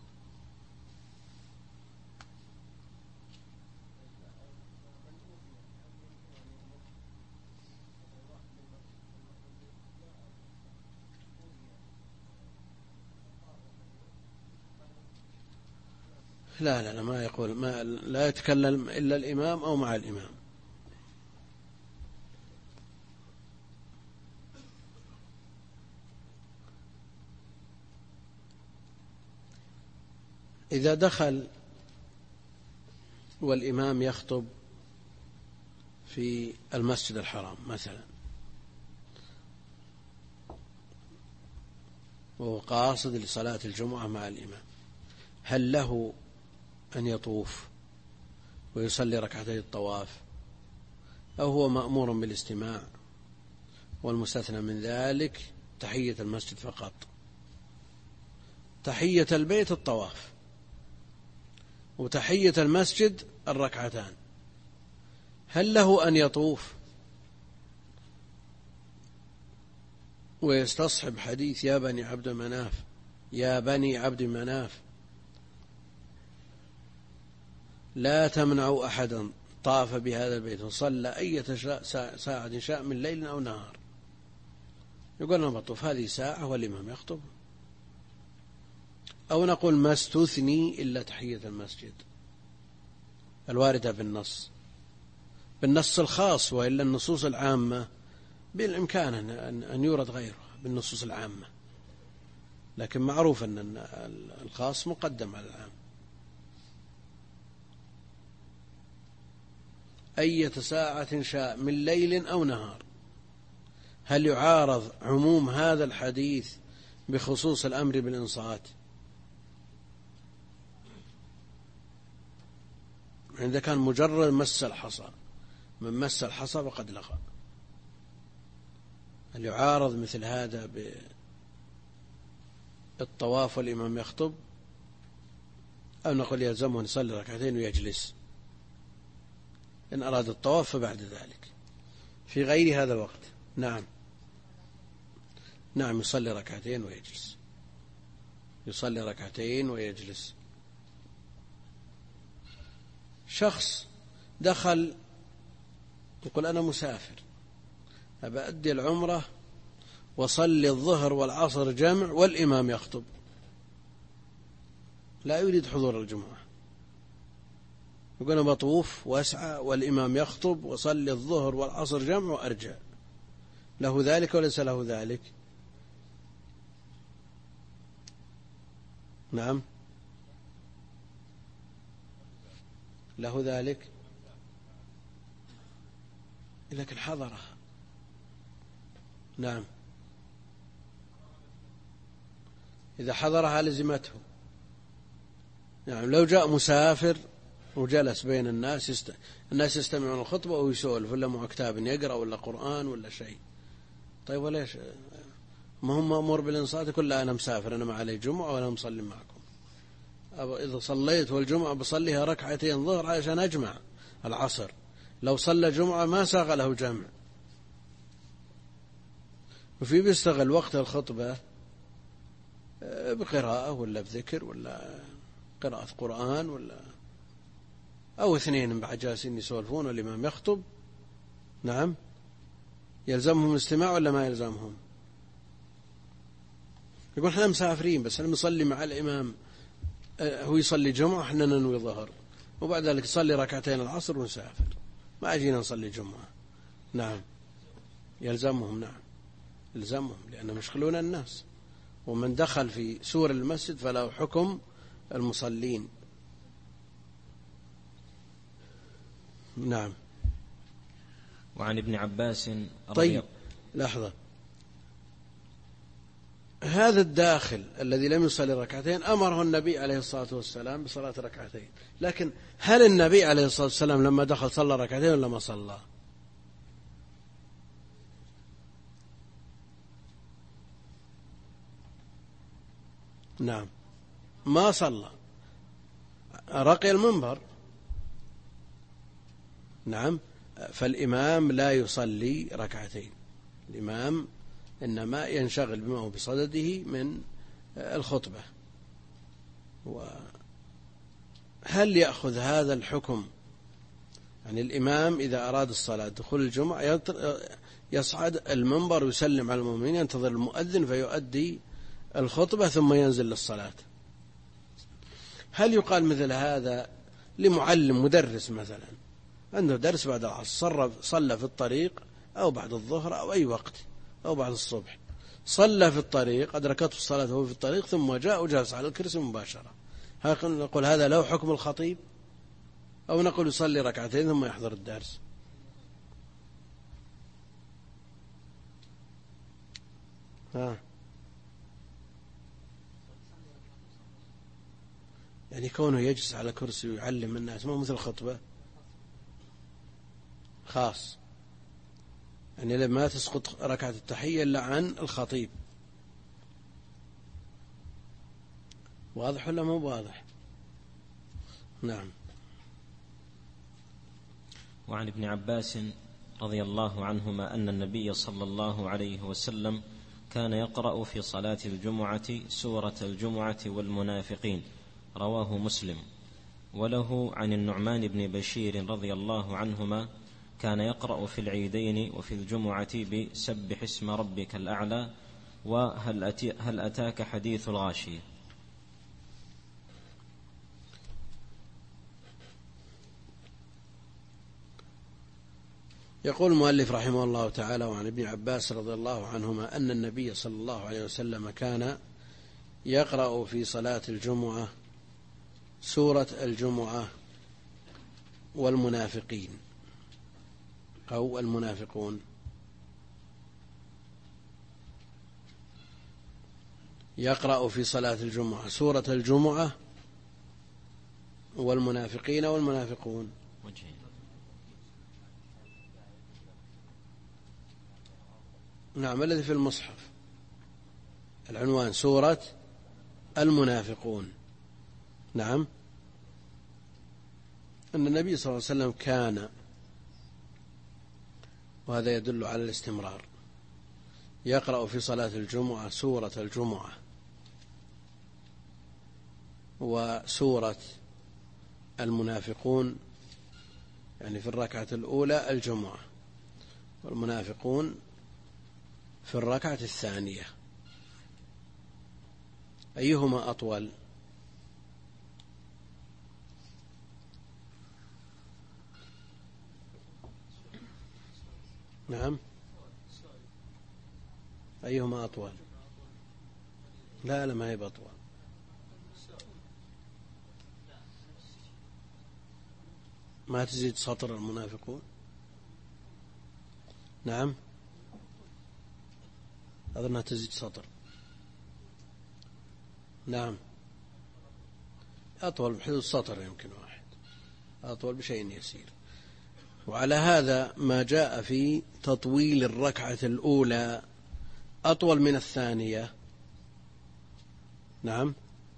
لا ما يقول، لا يتكلم إلا الإمام أو مع الإمام. إذا دخل والإمام يخطب في المسجد الحرام مثلا، وهو قاصد لصلاة الجمعة مع الإمام، هل له أن يطوف ويصلي ركعتي الطواف، أو هو مأمور بالاستماع والمستثنى من ذلك تحية المسجد فقط؟ تحية البيت الطواف، وتحية المسجد الركعتان. هل له أن يطوف ويستصحب حديث يا بني عبد مناف، يا بني عبد مناف لا تمنعوا أحدا طاف بهذا البيت وصلى أي ساعة شاء من ليل أو نهار، يقول لنا بطوف هذه ساعة والإمام يخطب؟ أو نقول ما استثني إلا تحية المسجد الواردة بالنص، بالنص الخاص، وإلا النصوص العامة بالإمكان أن يورد غيرها بالنصوص العامة، لكن معروف أن الخاص مقدم على العام. أية ساعة شاء من ليل أو نهار. هل يعارض عموم هذا الحديث بخصوص الأمر بالإنصات؟ إذا كان مجرد مس الحصى، من مس الحصى فقد لغى. هل يعارض مثل هذا بالطواف والإمام يخطب، أو نقول يلزمه أن يصلي ركعتين ويجلس؟ إن أراد الطواف فبعد ذلك. في غير هذا الوقت نعم يصلي ركعتين ويجلس، يصلي ركعتين ويجلس. شخص دخل يقول أنا مسافر أبأدي العمرة وصلي الظهر والعصر جمع والإمام يخطب، لا يريد حضور الجمعة، يقول أنا بطوف وأسعى والإمام يخطب وصلي الظهر والعصر جمع وأرجع، له ذلك وليس له ذلك؟ نعم له ذلك، لكن حضرها. نعم إذا حضرها لزمته. نعم لو جاء مسافر وجلس بين الناس الناس يستمعون الخطبة ويسولف، ولا مع كتاب يقرأ ولا قرآن ولا شيء، طيب وليش ما هم مأمور بالإنصات؟ يقول لا أنا مسافر، أنا ما علي جمعة وأنا مصلي معكم. إذا صليت والجمعة بصليها ركعتين ظهر عشان أجمع العصر، لو صلى جمعة ما ساغ له جمع. وفي بيستغل وقت الخطبة بقراءة ولا بذكر ولا قراءة قرآن ولا أو اثنين بعد جالسين يسولفون والإمام يخطب. نعم يلزمهم الاستماع ولا ما يلزمهم؟ يقول احنا مسافرين بس احنا نصلي مع الإمام، هو يصلي جمعة احنا ننوي ظهر، وبعد ذلك يصلي ركعتين العصر ونسافر، ما أجينا نصلي جمعة. نعم يلزمهم، نعم يلزمهم، لأنهم يشغلون الناس، ومن دخل في سور المسجد فله حكم المصلين. نعم. وعن ابن عباس طيب لحظة، هذا الداخل الذي لم يصلي ركعتين أمره النبي عليه الصلاة والسلام بصلاة ركعتين، لكن هل النبي عليه الصلاة والسلام لما دخل صلى ركعتين ولا ما صلى؟ نعم ما صلى، رقي المنبر. نعم فالإمام لا يصلي ركعتين، الإمام إنما ينشغل بما هو بصدده من الخطبة. وهل يأخذ هذا الحكم؟ يعني الإمام إذا أراد الصلاة دخول الجمعة يصعد المنبر ويسلم على المؤمنين، ينتظر المؤذن فيؤدي الخطبة ثم ينزل للصلاة. هل يقال مثل هذا لمعلم مدرس مثلا عنده درس بعد العصر، صلى في الطريق أو بعد الظهر أو أي وقت أو بعد الصبح، صلى في الطريق أدركته الصلاة وهو في الطريق ثم جاء وجلس على الكرسي مباشرة، نقول هذا له حكم الخطيب، أو نقول يصلي ركعتين ثم يحضر الدرس؟ يعني كونه يجلس على كرسي ويعلم الناس ما مثل الخطبة خاص، يعني لما تسقط ركعة التحية إلا عن الخطيب. واضح ولا مو واضح؟ نعم. وعن ابن عباس رضي الله عنهما أن النبي صلى الله عليه وسلم كان يقرأ في صلاة الجمعة سورة الجمعة والمنافقين، رواه مسلم. وله عن النعمان بن بشير رضي الله عنهما كان يقرأ في العيدين وفي الجمعة بسبح اسم ربك الأعلى وهل أتاك حديث الغاشية. يقول المؤلف رحمه الله تعالى: وعن ابن عباس رضي الله عنهما أن النبي صلى الله عليه وسلم كان يقرأ في صلاة الجمعة سورة الجمعة والمنافقين أو المنافقون. يقرأ في صلاة الجمعة سورة الجمعة والمنافقين والمنافقون. نعم، الذي في المصحف العنوان سورة المنافقون. نعم، أن النبي صلى الله عليه وسلم كان، وهذا يدل على الاستمرار، يقرأ في صلاة الجمعة سورة الجمعة وسورة المنافقون، يعني في الركعة الأولى الجمعة، والمنافقون في الركعة الثانية. أيهما أطول؟ نعم، أيهما أطول؟ لا ما هي بأطول. ما تزيد سطر المنافقون. نعم، أظنها تزيد سطر. نعم، أطول بحدود سطر، يمكن واحد أطول بشيء يسير. وعلى هذا ما جاء في تطويل الركعة الأولى أطول من الثانية. نعم،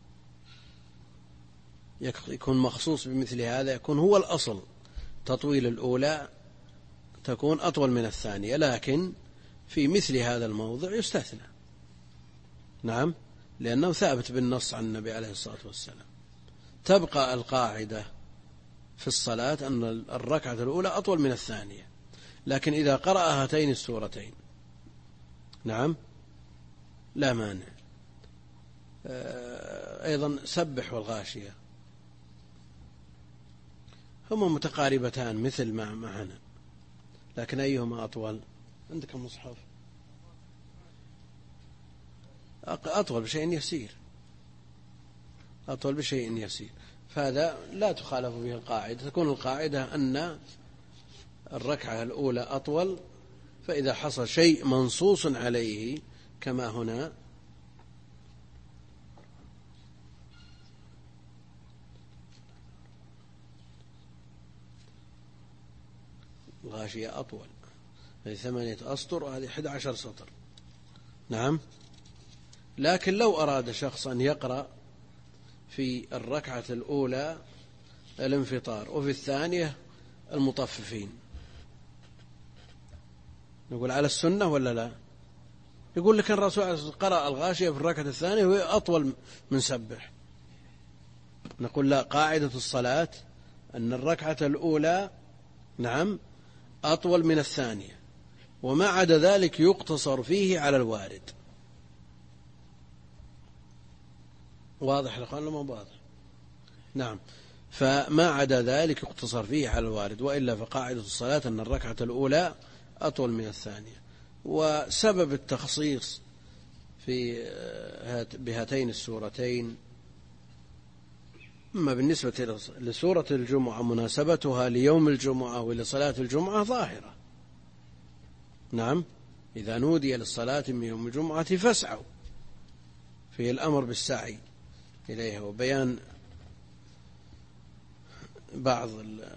يكون مخصوص بمثل هذا، يكون هو الأصل تطويل الأولى تكون أطول من الثانية، لكن في مثل هذا الموضع يستثنى. نعم، لأنه ثابت بالنص عن النبي عليه الصلاة والسلام. تبقى القاعدة في الصلاة أن الركعة الأولى أطول من الثانية، لكن إذا قرأ هاتين السورتين نعم لا مانع. أيضا سبح والغاشية هما متقاربتان مثل ما معنا، لكن أيهما أطول؟ عندك المصحف أطول بشيء يسير، أطول بشيء يسير، فهذا لا تخالف به القاعدة. تكون القاعدة أن الركعة الأولى أطول، فإذا حصل شيء منصوص عليه كما هنا الغاشية أطول، هذه 8 أسطر وهذه 11 سطر. نعم، لكن لو أراد شخص أن يقرأ في الركعة الأولى الانفطار وفي الثانية المطففين، نقول على السنة ولا لا؟ يقول لك الرسول قرأ الغاشية في الركعة الثانية وهي أطول من سبح. نقول لا، قاعدة الصلاة أن الركعة الأولى نعم أطول من الثانية، وما عدا ذلك يقتصر فيه على الوارد. واضح لقال ما واضح؟ نعم، فما عدا ذلك يقتصر فيه على الوارد، وإلا فقاعدة الصلاة أن الركعة الأولى أطول من الثانية. وسبب التخصيص بهاتين السورتين أما بالنسبة لسورة الجمعة مناسبتها ليوم الجمعة ولصلاة الجمعة ظاهرة. نعم، إذا نودي للصلاة من يوم الجمعة فاسعوا، فيه الأمر بالسعي إليها وبيان بعض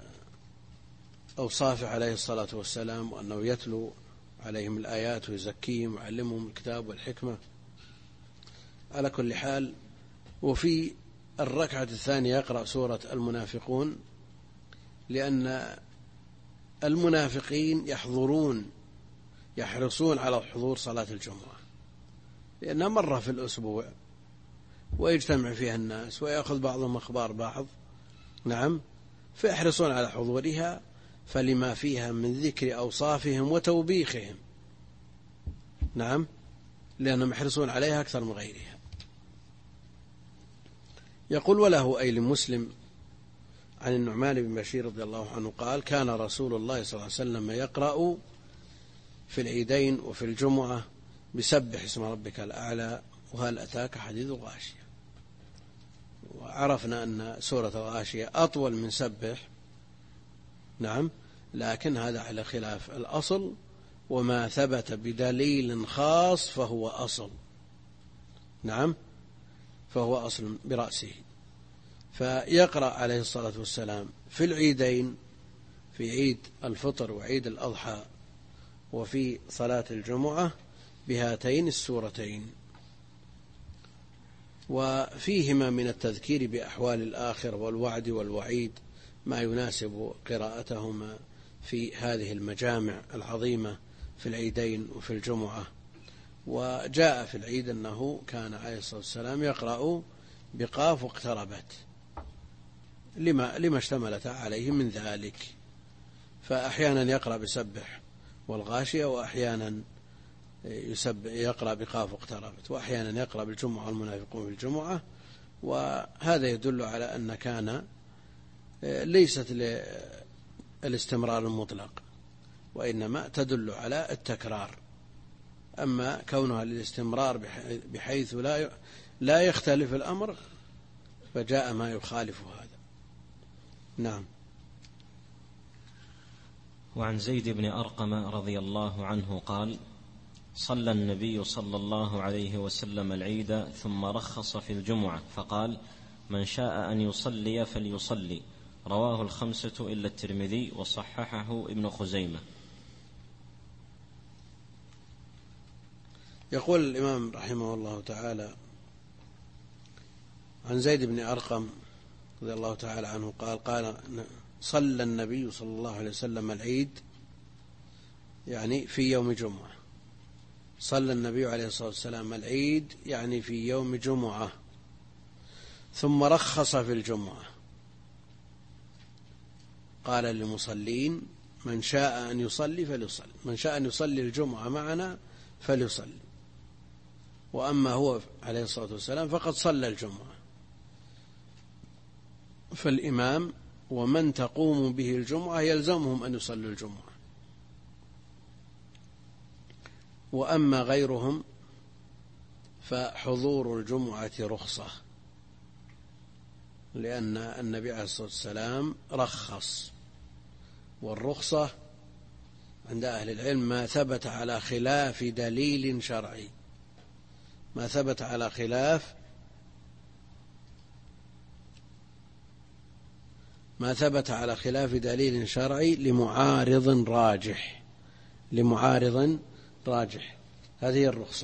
أوصافه عليه الصلاة والسلام، وأنه يتلو عليهم الآيات ويزكيهم ويعلمهم الكتاب والحكمة. على كل حال، وفي الركعة الثانية يقرأ سورة المنافقون، لأن المنافقين يحرصون على حضور صلاة الجمعة، لأنها مرة في الأسبوع ويجتمع فيها الناس ويأخذ بعضهم أخبار بعض. نعم، فيحرصون على حضورها، فلما فيها من ذكر أوصافهم وتوبيخهم. نعم، لأنهم يحرصون عليها أكثر من غيرها. يقول: وله أي لمسلم عن النعمان بن بشير رضي الله عنه قال كان رسول الله صلى الله عليه وسلم يقرأ في العيدين وفي الجمعة بسبح اسم ربك الأعلى وهل أتاك حديث الغاشية. وعرفنا أن سورة الغاشية أطول من سبح، نعم، لكن هذا على خلاف الأصل، وما ثبت بدليل خاص فهو أصل، نعم، فهو أصل برأسه. فيقرأ عليه الصلاة والسلام في العيدين، في عيد الفطر وعيد الأضحى وفي صلاة الجمعة بهاتين السورتين، وفيهما من التذكير بأحوال الآخرة والوعد والوعيد ما يناسب قراءتهما في هذه المجامع العظيمة في العيدين وفي الجمعة. وجاء في العيد أنه كان عليه الصلاة والسلام يقرأ بقاف واقتربت لما اشتملت عليه من ذلك، فأحيانا يقرأ بسبح والغاشية، وأحيانا يقرأ بقاف واقتربت، وأحيانا يقرأ بالجمعة والمنافقون في الجمعة. وهذا يدل على أن كان ليست الاستمرار المطلق، وإنما تدل على التكرار. أما كونها للاستمرار بحيث لا يختلف الأمر فجاء ما يخالف هذا. نعم. وعن زيد بن أرقم رضي الله عنه قال صلى النبي صلى الله عليه وسلم العيد ثم رخص في الجمعة فقال من شاء أن يصلي فليصلي، رواه الخمسة إلا الترمذي وصححه ابن خزيمة. يقول الإمام رحمه الله تعالى عن زيد بن أرقم رضي الله تعالى عنه قال صلى النبي صلى الله عليه وسلم العيد، يعني في يوم جمعة. صلى النبي عليه الصلاة والسلام العيد يعني في يوم جمعة، ثم رخص في الجمعة، قال للمصلين من شاء أن يصلي فليصلي، من شاء أن يصلي الجمعة معنا فليصلي، وأما هو عليه الصلاة والسلام فقد صلى الجمعة، فالإمام ومن تقوم به الجمعة يلزمهم أن يصلوا الجمعة، وأما غيرهم فحضور الجمعة رخصة، لأن النبي عليه الصلاة والسلام رخص، والرخصة عند أهل العلم ما ثبت على خلاف دليل شرعي، ما ثبت على خلاف دليل شرعي لمعارض راجح، هذه الرخصة.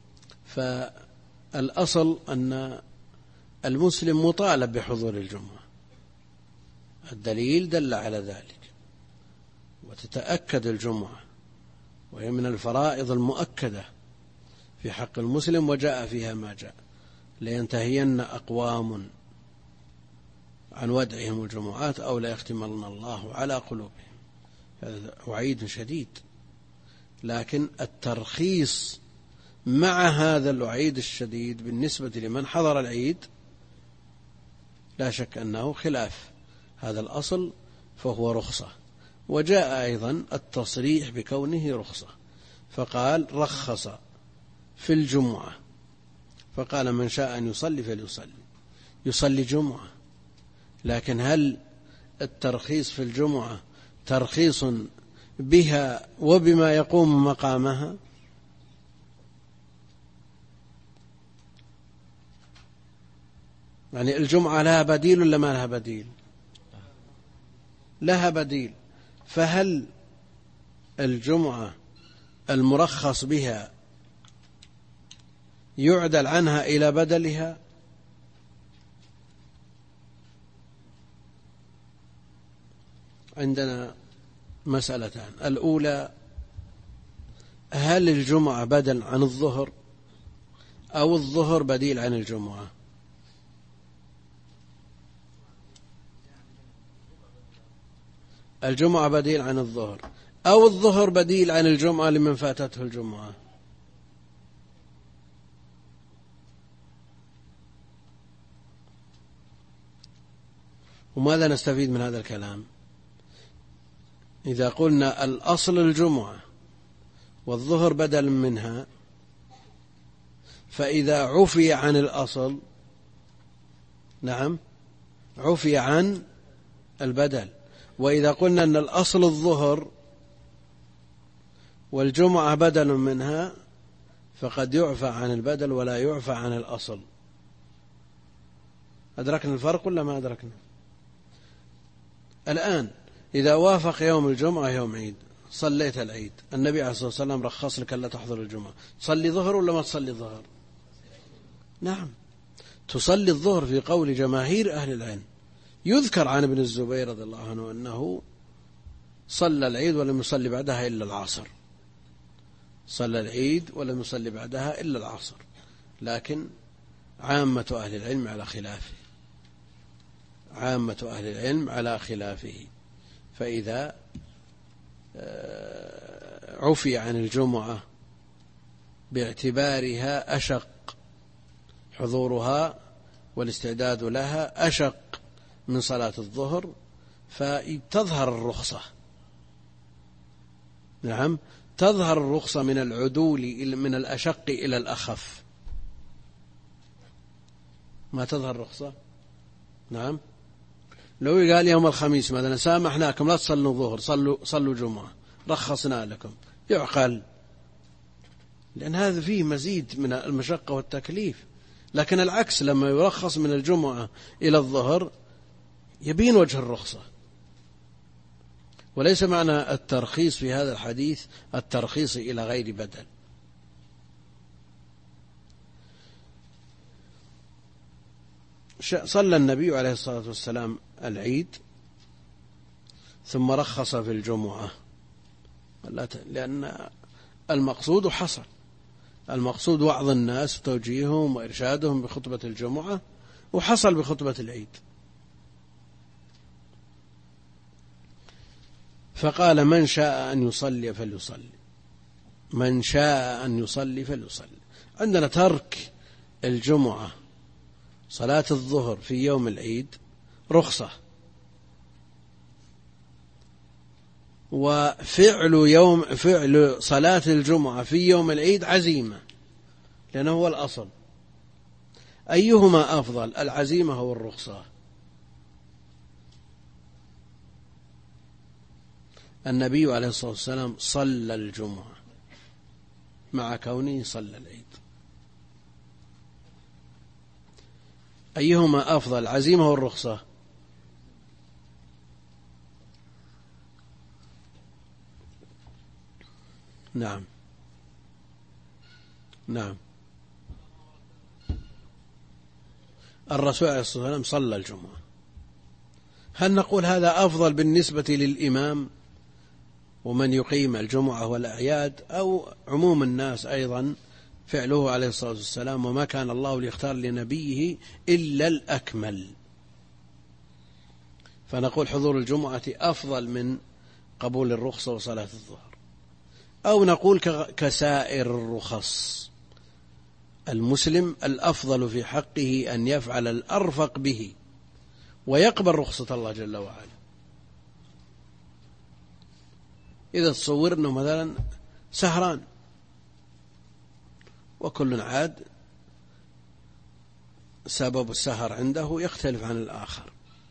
فالأصل أن المسلم مطالب بحضور الجمعة، الدليل دل على ذلك، وتتأكد الجمعة، وهي من الفرائض المؤكدة في حق المسلم، وجاء فيها ما جاء: لينتهين أقوام عن ودعهم الجمعات أو لا يختمن الله على قلوبهم. هذا وعيد شديد، لكن الترخيص مع هذا الوعيد الشديد بالنسبة لمن حضر العيد لا شك أنه خلاف هذا الأصل، فهو رخصة. وجاء أيضا التصريح بكونه رخصة، فقال رخص في الجمعة، فقال من شاء أن يصلي فليصلي، يصلي جمعة. لكن هل الترخيص في الجمعة ترخيص بها وبما يقوم مقامها؟ يعني الجمعة لها بديل ولا ما لها بديل؟ لها بديل. فهل الجمعة المرخص بها يعدل عنها إلى بدلها؟ عندنا مسألتان: الأولى، هل الجمعة بدل عن الظهر أو الظهر بديل عن الجمعة؟ الجمعة بديل عن الظهر أو الظهر بديل عن الجمعة لمن فاتته الجمعة؟ وماذا نستفيد من هذا الكلام؟ إذا قلنا الأصل الجمعة والظهر بدل منها، فإذا عفي عن الأصل، نعم، عفي عن البدل. وإذا قلنا أن الأصل الظهر والجمعة بدل منها، فقد يعفى عن البدل ولا يعفى عن الأصل. أدركنا الفرق ولا ما أدركنا؟ الآن إذا وافق يوم الجمعة يوم عيد، صليت العيد، النبي عليه الصلاة والسلام رخص لك ألا تحضر الجمعة، تصلي ظهر ولا ما تصلي الظهر؟ نعم، تصلي الظهر في قول جماهير أهل العلم. يذكر عن ابن الزبير رضي الله عنه أنه صلى العيد ولم يصلي بعدها إلا العصر، صلى العيد ولم يصلي بعدها إلا العصر، لكن عامة أهل العلم على خلافه، عامة أهل العلم على خلافه. فإذا عفي عن الجمعة باعتبارها أشق، حضورها والاستعداد لها أشق من صلاة الظهر، فتظهر الرخصة. نعم، تظهر الرخصة من العدول من الأشق إلى الأخف. ما تظهر الرخصة. نعم، لو قال يوم الخميس مثلا سامحناكم لا تصلوا ظهر، صلوا جمعة، رخصنا لكم، يعقل، لأن هذا فيه مزيد من المشقة والتكليف. لكن العكس، لما يرخص من الجمعة إلى الظهر يبين وجه الرخصة. وليس معنى الترخيص في هذا الحديث الترخيص إلى غير بدل. صلى النبي عليه الصلاة والسلام العيد ثم رخص في الجمعة، لأن المقصود حصل، المقصود وعظ الناس وتوجيههم وإرشادهم بخطبة الجمعة، وحصل بخطبة العيد. فقال من شاء أن يصلي فليصلي، من شاء أن يصلي فليصلي. عندنا ترك الجمعة صلاة الظهر في يوم العيد رخصة، فعل صلاة الجمعة في يوم العيد عزيمة، لأنه هو الأصل. أيهما أفضل، العزيمة أو الرخصة؟ النبي عليه الصلاة والسلام صلى الجمعة مع كونه صلى العيد. أيهما أفضل، العزيمة والرخصة؟ نعم، نعم، الرسول عليه الصلاة والسلام صلى الجمعة. هل نقول هذا أفضل بالنسبة للإمام ومن يقيم الجمعة والأعياد، أو عموم الناس أيضا فعله عليه الصلاة والسلام، وما كان الله ليختار لنبيه إلا الأكمل؟ فنقول حضور الجمعة أفضل من قبول الرخصة وصلاة الظهر. أو نقول كسائر الرخص، المسلم الأفضل في حقه أن يفعل الأرفق به ويقبل رخصة الله جل وعلا. إذا تصورنا مثلا سهران وكل عاد سبب السهر عنده يختلف عن الآخر،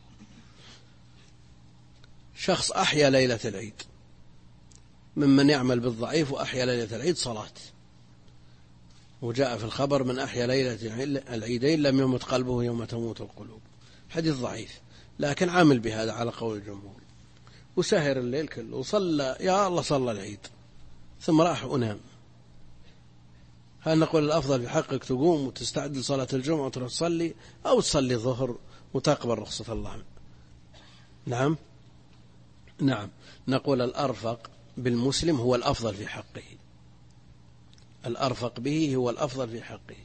شخص أحيا ليلة العيد ممن يعمل بالضعيف، وأحيا ليلة العيد صلاة، وجاء في الخبر من أحيا ليلة العيدين لم يمت قلبه يوم تموت القلوب، حديث ضعيف، لكن عامل بهذا على قول الجمهور، وسهر الليل كله وصلى، يا الله صلى العيد ثم راح ونام. هل نقول الأفضل في حقك تقوم وتستعد لصلاة الجمعة وتروح تصلي، أو تصلي ظهر وتقبل رخصة الله؟ نعم، نعم، نقول الأرفق بالمسلم هو الأفضل في حقه، الأرفق به هو الأفضل في حقه.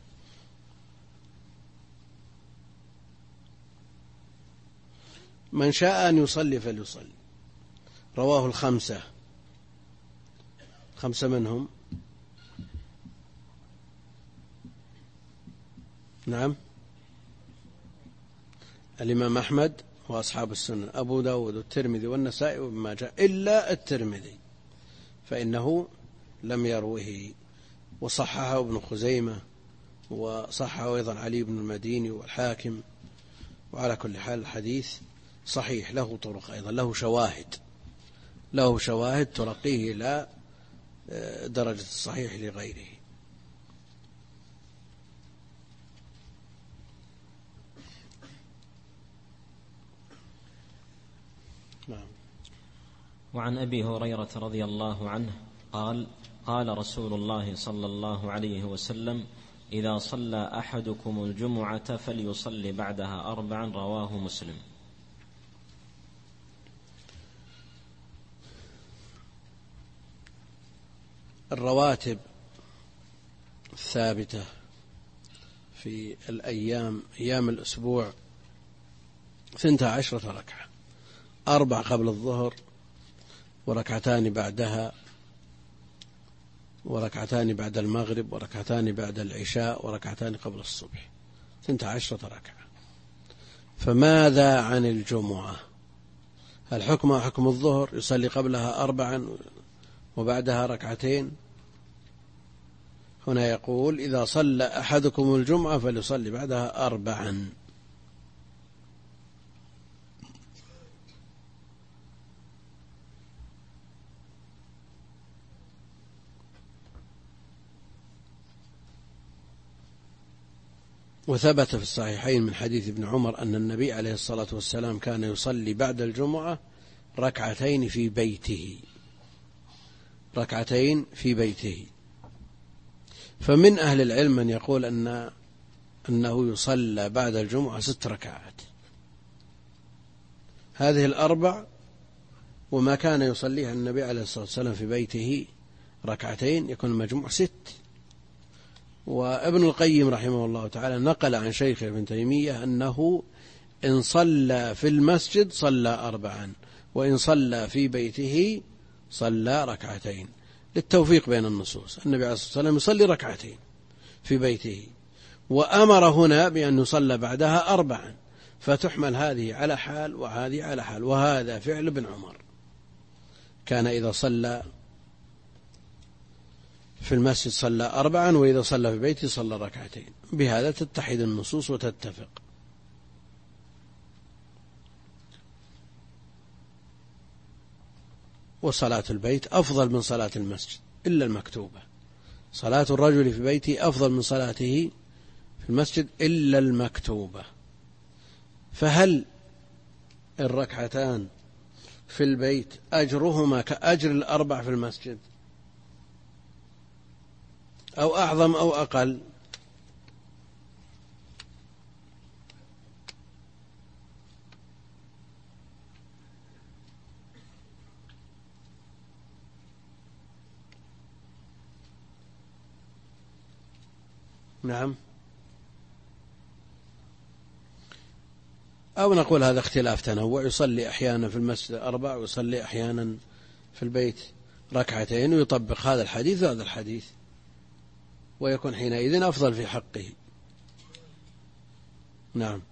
من شاء أن يصلي فليصلي. رواه الخمسة، خمسة منهم، نعم، الإمام أحمد وأصحاب السنن أبو داود والترمذي والنسائي وابن ماجه إلا الترمذي فإنه لم يروه، وصححه ابن خزيمة، وصححه أيضا علي بن المديني والحاكم. وعلى كل حال الحديث صحيح، له طرق أيضا، له شواهد ترقيه إلى درجة الصحيح لغيره. وعن أبي هريرة رضي الله عنه قال: قال رسول الله صلى الله عليه وسلم: إذا صلى أحدكم الجمعة فليصلي بعدها 4. رواه مسلم. الرواتب الثابتة في أيام الأسبوع 12 ركعة، 4 قبل الظهر، وركعتان بعدها، وركعتان بعد المغرب، وركعتان بعد العشاء، وركعتان قبل الصبح، 12 ركعة. فماذا عن الجمعة؟ هل حكمها حكم الظهر، يصلي قبلها 4 وبعدها ركعتين؟ هنا يقول: إذا صلى أحدكم الجمعة فليصلي بعدها 4. وثبت في الصحيحين من حديث ابن عمر أن النبي عليه الصلاة والسلام كان يصلي بعد الجمعة 2 ركعتين في بيته. فمن أهل العلم من يقول أنه يصلى بعد الجمعة 6 ركعات، هذه 4 وما كان يصليها النبي عليه الصلاة والسلام في بيته 2 ركعتين، يكون المجموع 6. وابن القيم رحمه الله تعالى نقل عن شيخه ابن تيمية أنه إن صلى في المسجد صلى 4، وإن صلى في بيته صلى 2 ركعتين، للتوفيق بين النصوص. النبي عليه الصلاة والسلام يصلي 2 ركعتين في بيته، وأمر هنا بأن يصلى بعدها 4، فتحمل هذه على حال وهذه على حال. وهذا فعل ابن عمر، كان إذا صلى في المسجد صلى 4، وإذا صلى في بيته صلى 2 ركعتين. بهذا تتحد النصوص وتتفق. وصلاة البيت أفضل من صلاة المسجد إلا المكتوبة. صلاة الرجل في بيته أفضل من صلاته في المسجد إلا المكتوبة. فهل 2 ركعتان في البيت أجرهما كأجر 4 في المسجد، أو أعظم أو أقل؟ نعم. أو نقول هذا اختلاف تنوع، يصلي أحيانا في المسجد 4 ويصلي أحيانا في البيت 2 ركعتين، ويطبق هذا الحديث وهذا الحديث، ويكون حينئذ أفضل في حقه. نعم.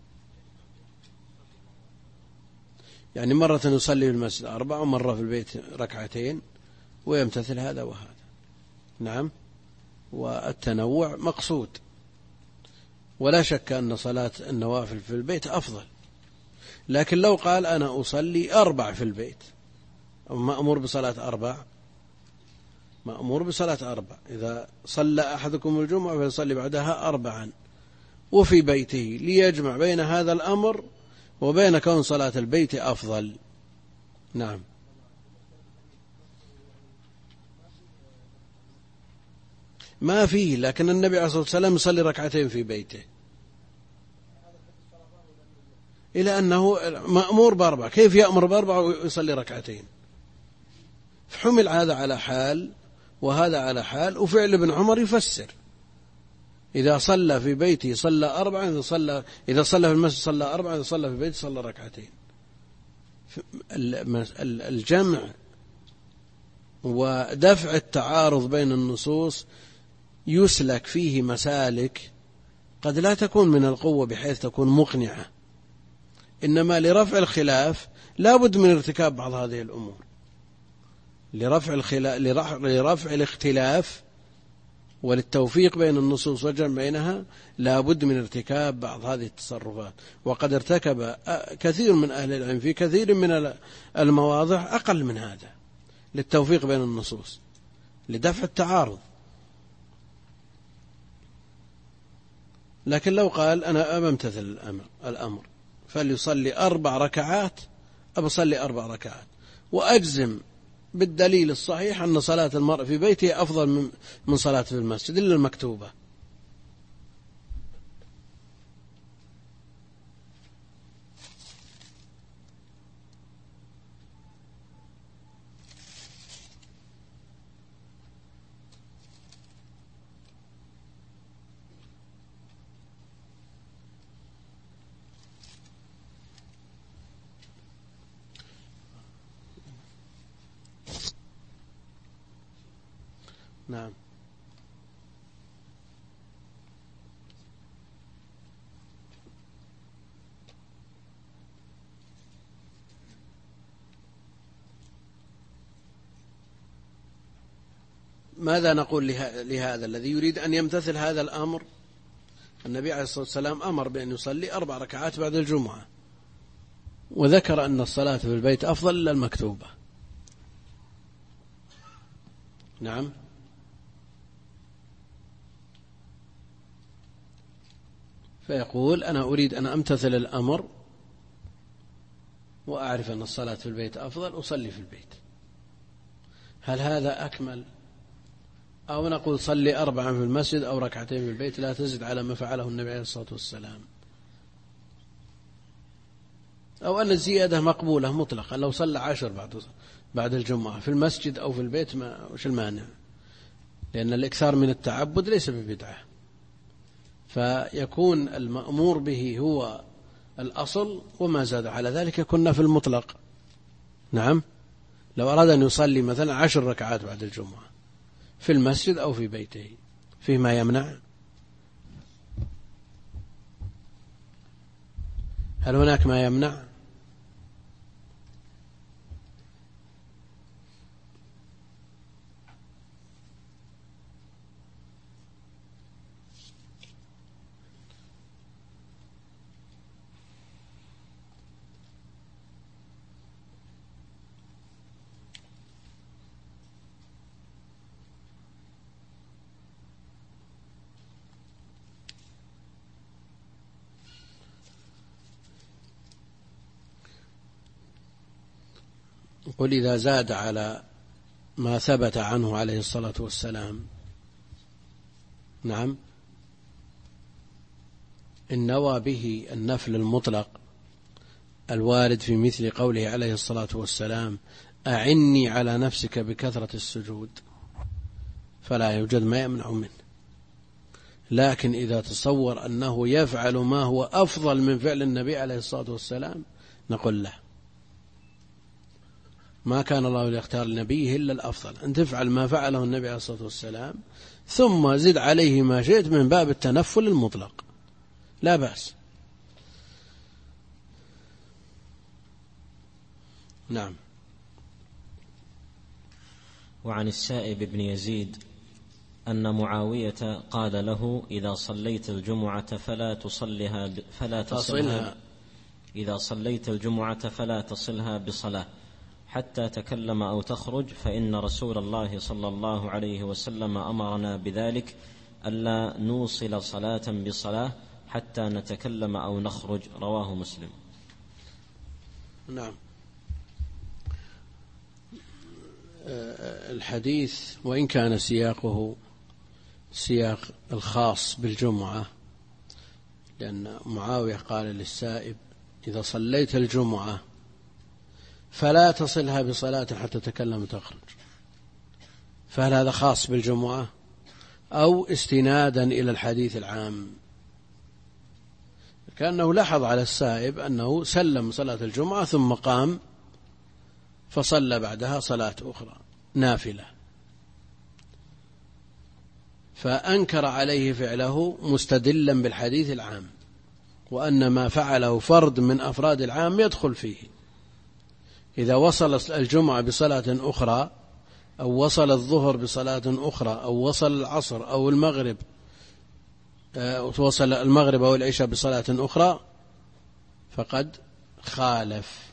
يعني مرة يصلي في المسجد 4 ومرة في البيت 2 ركعتين، ويمتثل هذا وهذا. نعم. والتنوع مقصود، ولا شك أن صلاة النوافل في البيت أفضل. لكن لو قال أنا أصلي 4 في البيت، مأمور بصلاة 4، مأمور بصلاة 4. إذا صلى أحدكم الجمعة فيصلي بعدها 4 وفي بيته، ليجمع بين هذا الأمر وبين كون صلاة البيت أفضل. نعم. ما فيه، لكن النبي عليه الصلاة والسلام يصلي 2 ركعتين في بيته، إلى أنه مأمور ب4، كيف يأمر ب4 ويصلي 2 ركعتين؟ فحمل هذا على حال وهذا على حال. وفعل ابن عمر يفسر: إذا صلى في بيته صلى 4، إذا صلى في المسجد صلى 4، إذا صلى في بيته صلى 2 ركعتين. الجمع ودفع التعارض بين النصوص يسلك فيه مسالك قد لا تكون من القوة بحيث تكون مقنعة، إنما لرفع الخلاف لا بد من ارتكاب بعض هذه الأمور. لرفع الاختلاف وللتوفيق بين النصوص والجمع بينها لا بد من ارتكاب بعض هذه التصرفات، وقد ارتكب كثير من أهل العلم في كثير من المواضع أقل من هذا للتوفيق بين النصوص لدفع التعارض. لكن لو قال أنا أمتثل الأمر فليصلي 4 ركعات، أبصلي 4 ركعات، وأجزم بالدليل الصحيح أن صلاة المرء في بيته أفضل من صلاة في المسجد إلا المكتوبة. نعم. ماذا نقول لهذا الذي يريد أن يمتثل هذا الأمر؟ النبي عليه الصلاة والسلام أمر بأن يصلي 4 ركعات بعد الجمعة، وذكر أن الصلاة في البيت أفضل إلا المكتوبة. نعم. فيقول أنا أريد أن أمتثل الأمر وأعرف أن الصلاة في البيت أفضل، أصلي في البيت. هل هذا أكمل؟ أو نقول صلي 4 في المسجد أو 2 في البيت، لا تزد على ما فعله النبي عليه الصلاة والسلام. أو أن الزيادة مقبولة مطلقا، لو صلى 10 بعد الجمعة في المسجد أو في البيت وش المانع؟ لأن الإكثار من التعبد ليس ببدعة، فيكون المأمور به هو الأصل، وما زاد على ذلك كنا في المطلق. نعم. لو أراد أن يصلي مثلا 10 ركعات بعد الجمعة في المسجد أو في بيته، فيما يمنع؟ هل هناك ما يمنع؟ قل إذا زاد على ما ثبت عنه عليه الصلاة والسلام، نعم، إن نوى به النفل المطلق الوارد في مثل قوله عليه الصلاة والسلام أعني على نفسك بكثرة السجود، فلا يوجد ما يمنع منه. لكن إذا تصور أنه يفعل ما هو أفضل من فعل النبي عليه الصلاة والسلام نقول له ما كان الله ليختار لنبيه إلا الأفضل، أن تفعل ما فعله النبي عليه الصلاة والسلام ثم زد عليه ما شئت من باب التنفل المطلق، لا بأس. نعم. وعن السائب بن يزيد أن معاوية قال له إذا صليت الجمعة إذا صليت الجمعة فلا تصلها بصلاة حتى تكلم أو تخرج، فإن رسول الله صلى الله عليه وسلم أمرنا بذلك ألا نوصل صلاة بصلاة حتى نتكلم أو نخرج. رواه مسلم. نعم. الحديث وإن كان سياقه سياق الخاص بالجمعة، لأن معاوية قال للسائب إذا صليت الجمعة فلا تصلها بصلاة حتى تتكلم وتخرج، فهل هذا خاص بالجمعة أو استنادا إلى الحديث العام؟ كأنه لاحظ على السائب أنه سلم صلاة الجمعة ثم قام فصلى بعدها صلاة أخرى نافلة، فأنكر عليه فعله مستدلا بالحديث العام. وأن ما فعله فرد من أفراد العام يدخل فيه. إذا وصل الجمعة بصلاة أخرى، أو وصل الظهر بصلاة أخرى، أو وصل العصر أو المغرب، وصل المغرب أو العشاء بصلاة أخرى، فقد خالف.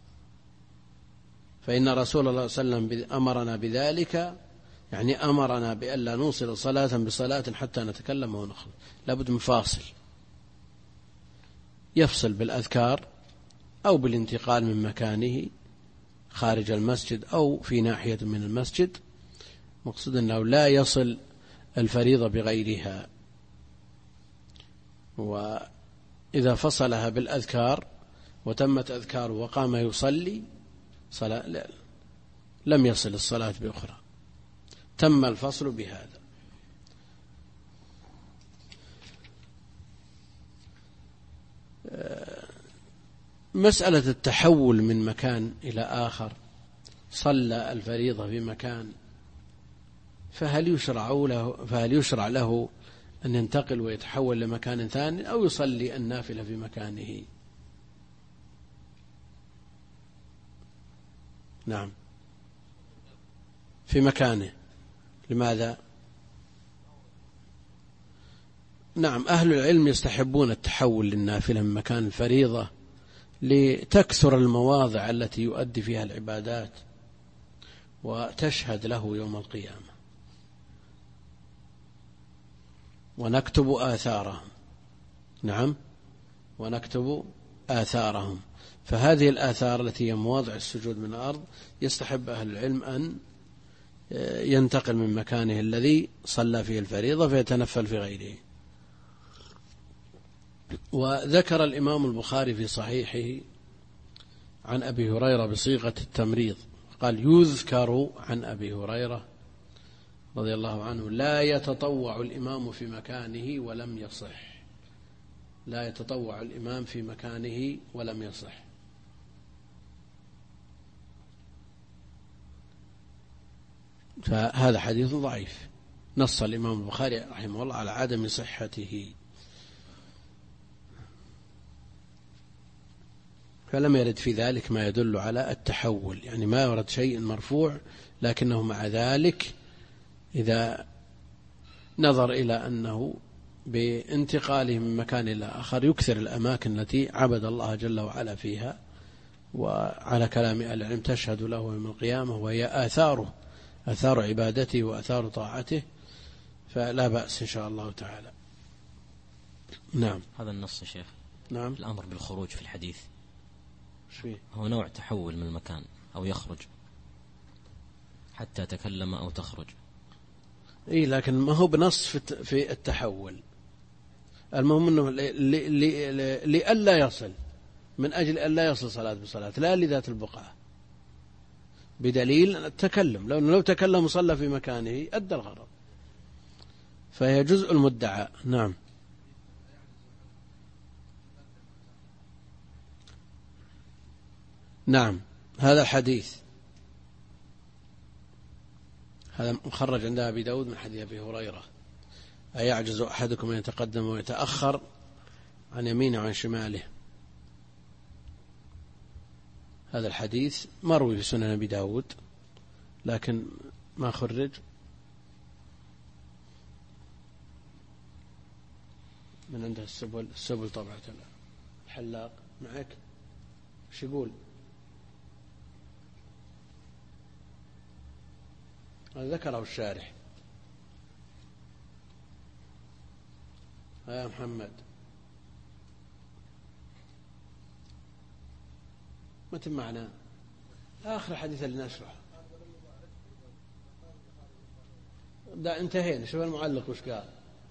فإن رسول الله صلى الله عليه وسلم أمرنا بذلك، يعني أمرنا بألا نوصل صلاة بصلاة حتى نتكلم ونخرج، لابد من فاصل، يفصل بالأذكار أو بالانتقال من مكانه خارج المسجد أو في ناحية من المسجد، مقصود أنه لا يصل الفريضة بغيرها. وإذا فصلها بالأذكار وتمت أذكاره وقام يصلي صلاة لم يصل الصلاة بأخرى، تم الفصل بهذا. مسألة التحول من مكان إلى آخر، صلى الفريضة في مكان، فهل يشرع له أن ينتقل ويتحول لمكان ثاني، أو يصلي النافلة في مكانه؟ نعم، في مكانه. لماذا؟ نعم، أهل العلم يستحبون التحول للنافلة من مكان الفريضة لتكثر المواضع التي يؤدي فيها العبادات وتشهد له يوم القيامة، ونكتب آثارهم. نعم، ونكتب آثارهم. فهذه الآثار التي هي مواضع السجود من الأرض يستحب أهل العلم أن ينتقل من مكانه الذي صلى فيه الفريضة فيتنفل في غيره. وذكر الإمام البخاري في صحيحه عن أبي هريرة بصيغة التمريض، قال: يذكر عن أبي هريرة رضي الله عنه: لا يتطوع الإمام في مكانه ولم يصح. لا يتطوع الإمام في مكانه ولم يصح. فهذا حديث ضعيف، نص الإمام البخاري رحمه الله على عدم صحته، فلم يرد في ذلك ما يدل على التحول، يعني ما يرد شيء مرفوع، لكنه مع ذلك إذا نظر إلى أنه بانتقاله من مكان إلى آخر يكثر الأماكن التي عبد الله جل وعلا فيها، وعلى كلام أهل العلم تشهد له يوم القيامة، وهي آثار عبادته وآثار طاعته، فلا بأس إن شاء الله تعالى. نعم. هذا النص يا شيخ. نعم. الأمر بالخروج في الحديث فيه؟ هو نوع تحول من المكان، أو يخرج حتى تكلم أو تخرج. إيه، لكن ما هو بنص في التحول. المهم أنه لألا يصل، من أجل ألا يصل صلاة بصلاة، لا لذات البقعة، بدليل التكلم. لو تكلم وصلى في مكانه أدى الغرض، فهي جزء المدعى. نعم. نعم، هذا الحديث هذا مخرج عند أبي داود من حديث أبي هريرة: أيعجز أحدكم أن يتقدم ويتأخر عن يمينه وعن شماله. هذا الحديث مروي في سنن أبي داود، لكن ما خرج من عنده السبل طبعا. الحلاق معك ايش يقول؟ ذكره الشارح. يا محمد متى معنا آخر حديث اللي نشرح؟ ده انتهينا. شوف المعلق وش قال.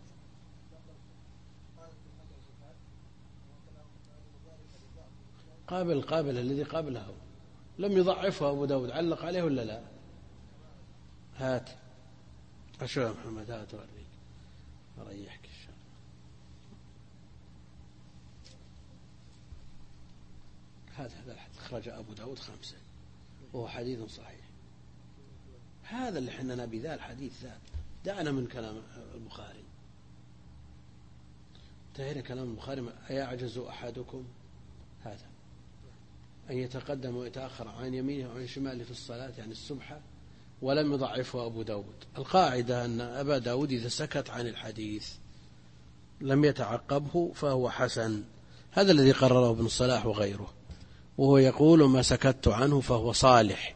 قابل الذي قبله لم يضعفه أبو داود، علق عليه ولا لا؟ هات أشوف يا محمد، هات أوريك أريحك إن شاء الله. هذا الحديث أخرج أبو داود 5 وهو حديث صحيح. هذا اللي حنا نبي، ذا الحديث ذا، دعنا من كلام البخاري. انتهينا كلام البخاري. أيعجز أحدكم هذا أن يتقدم ويتأخر عن يمينه وعن شماله في الصلاة، يعني السبحة، ولم يضعفه أبو داود. القاعدة أن أبا داود إذا سكت عن الحديث لم يتعقبه فهو حسن، هذا الذي قرره ابن الصلاح وغيره، وهو يقول ما سكت عنه فهو صالح،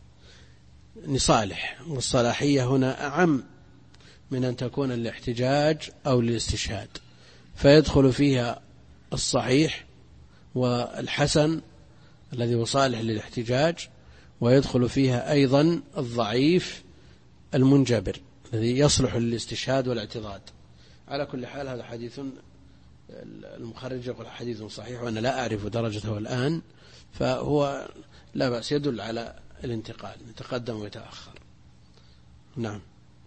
صالح، والصلاحية هنا أعم من أن تكون للاحتجاج أو للاستشهاد، فيدخل فيها الصحيح والحسن الذي هو صالح للاحتجاج، ويدخل فيها أيضا الضعيف المنجبر الذي يصلح للاستشهاد والاعتضاد. على كل حال هذا حديث المخرج يقول حديث صحيح، وأنا لا أعرف درجته الآن، فهو لا بأس، يدل على الانتقال، يتقدم ويتأخر. نعم.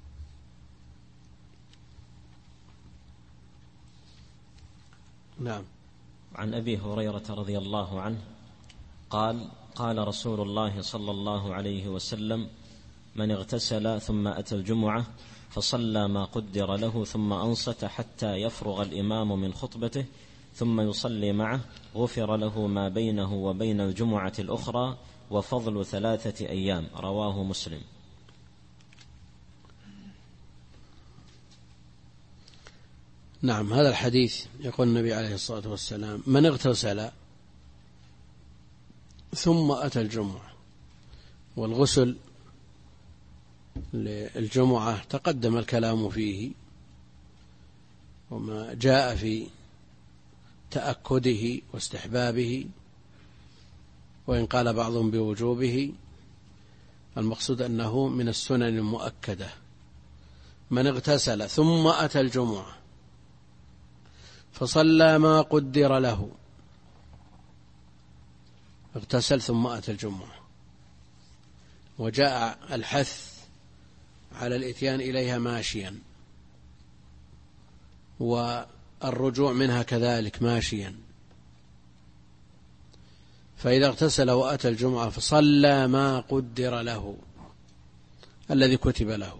نعم. عن أبي هريرة رضي الله عنه قال: قال رسول الله صلى الله عليه وسلم: من اغتسل ثم أتى الجمعة فصلى ما قدر له ثم أنصت حتى يفرغ الإمام من خطبته ثم يصلي معه غفر له ما بينه وبين الجمعة الأخرى وفضل 3 أيام. رواه مسلم. نعم. هذا الحديث يقول النبي عليه الصلاة والسلام: من اغتسل ثم أتى الجمعة، والغسل للجمعة تقدم الكلام فيه وما جاء في تأكده واستحبابه، وإن قال بعضهم بوجوبه، المقصود أنه من السنن المؤكدة. من اغتسل ثم أتى الجمعة فصلى ما قدر له، اغتسل ثم أتى الجمعة، وجاء الحث على الإتيان إليها ماشيا، والرجوع منها كذلك ماشيا. فإذا اغتسل وأتى الجمعة فصلى ما قدر له الذي كتب له،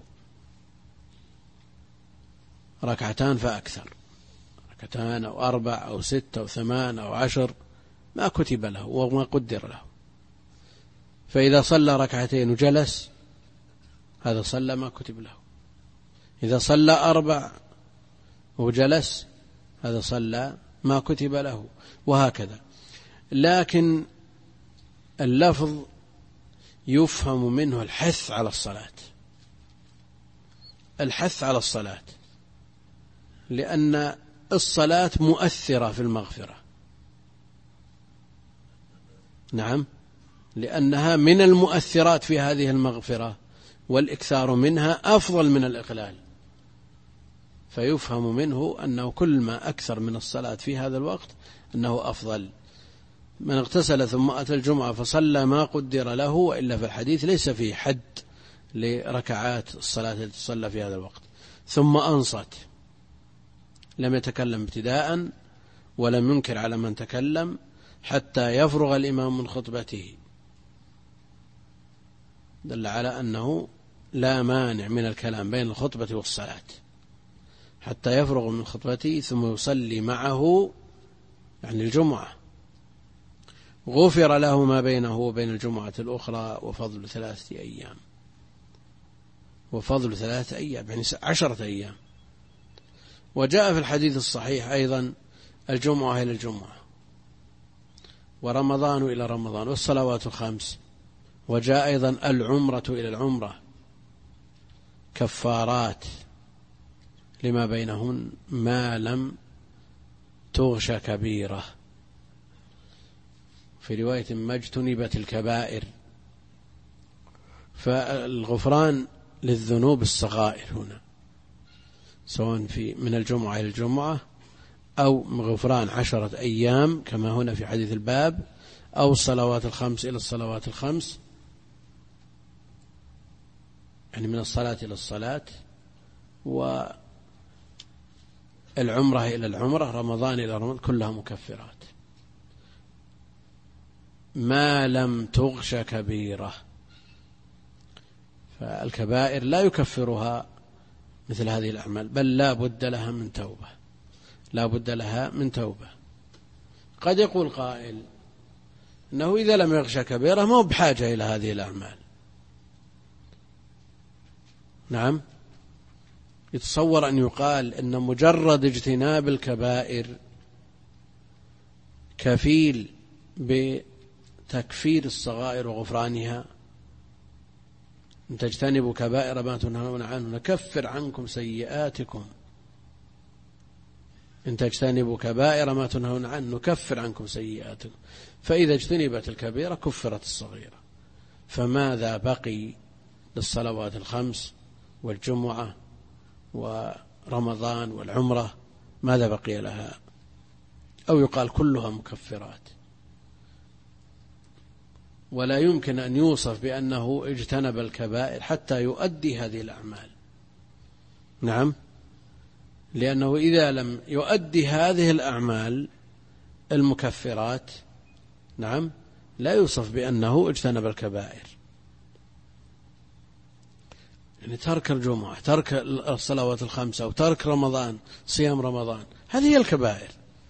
2 فأكثر، 2 أو 4 أو 6 أو 8 أو 10، ما كتب له وما قدر له. فإذا صلى 2 وجلس، هذا صلى ما كتب له. إذا صلى 4 وجلس، هذا صلى ما كتب له، وهكذا. لكن اللفظ يفهم منه الحث على الصلاة، الحث على الصلاة، لأن الصلاة مؤثرة في المغفرة. نعم، لأنها من المؤثرات في هذه المغفرة، والإكثار منها أفضل من الإقلال، فيفهم منه أنه كل ما أكثر من الصلاة في هذا الوقت أنه أفضل. من اغتسل ثم أتى الجمعة فصلى ما قدر له، وإلا في الحديث ليس فيه حد لركعات الصلاة التي تصلى في هذا الوقت. ثم أنصت، لم يتكلم ابتداء ولم ينكر على من تكلم حتى يفرغ الإمام من خطبته، دل على أنه لا مانع من الكلام بين الخطبة والصلاة حتى يفرغ من خطبته ثم يصلي معه، يعني الجمعة، غفر له ما بينه وبين الجمعة الأخرى وفضل 3 أيام، وفضل 3 أيام يعني 10 أيام. وجاء في الحديث الصحيح أيضا الجمعة إلى الجمعة، ورمضان إلى رمضان، والصلوات 5. وجاء أيضا العمرة إلى العمرة كفارات لما بينهن ما لم تغش كبيرة، في رواية ما اجتنبت الكبائر. فالغفران للذنوب الصغائر هنا، سواء في من الجمعة إلى الجمعة، أو غفران 10 أيام كما هنا في حديث الباب، أو الصلوات 5 إلى الصلوات 5، يعني من الصلاة إلى الصلاة، والعمرة إلى العمرة، رمضان إلى رمضان، كلها مكفرات ما لم تغش كبيرة. فالكبائر لا يكفرها مثل هذه الأعمال، بل لا بد لها من توبة، لا بد لها من توبة. قد يقول قائل أنه إذا لم يغش كبيرة ما هو بحاجة إلى هذه الأعمال. نعم، يتصور أن يقال أن مجرد اجتناب الكبائر كفيل بتكفير الصغائر وغفرانها. إن تجتنبوا كبائر ما تنهون عنه نكفر عنكم سيئاتكم. إن تجتنبوا كبائر ما تنهون عنه نكفر عنكم سيئاتكم. فإذا اجتنبت الكبيرة كفرت الصغيرة، فماذا بقي للصلوات الخمس والجمعة ورمضان والعمرة؟ ماذا بقي لها؟ أو يقال كلها مكفرات، ولا يمكن أن يوصف بأنه اجتنب الكبائر حتى يؤدي هذه الأعمال. نعم، لأنه إذا لم يؤدي هذه الأعمال المكفرات نعم لا يوصف بأنه اجتنب الكبائر. يعني ترك الجمعة، ترك الصلوات الخمسة، أو ترك رمضان، صيام رمضان، هذه هي الكبائر.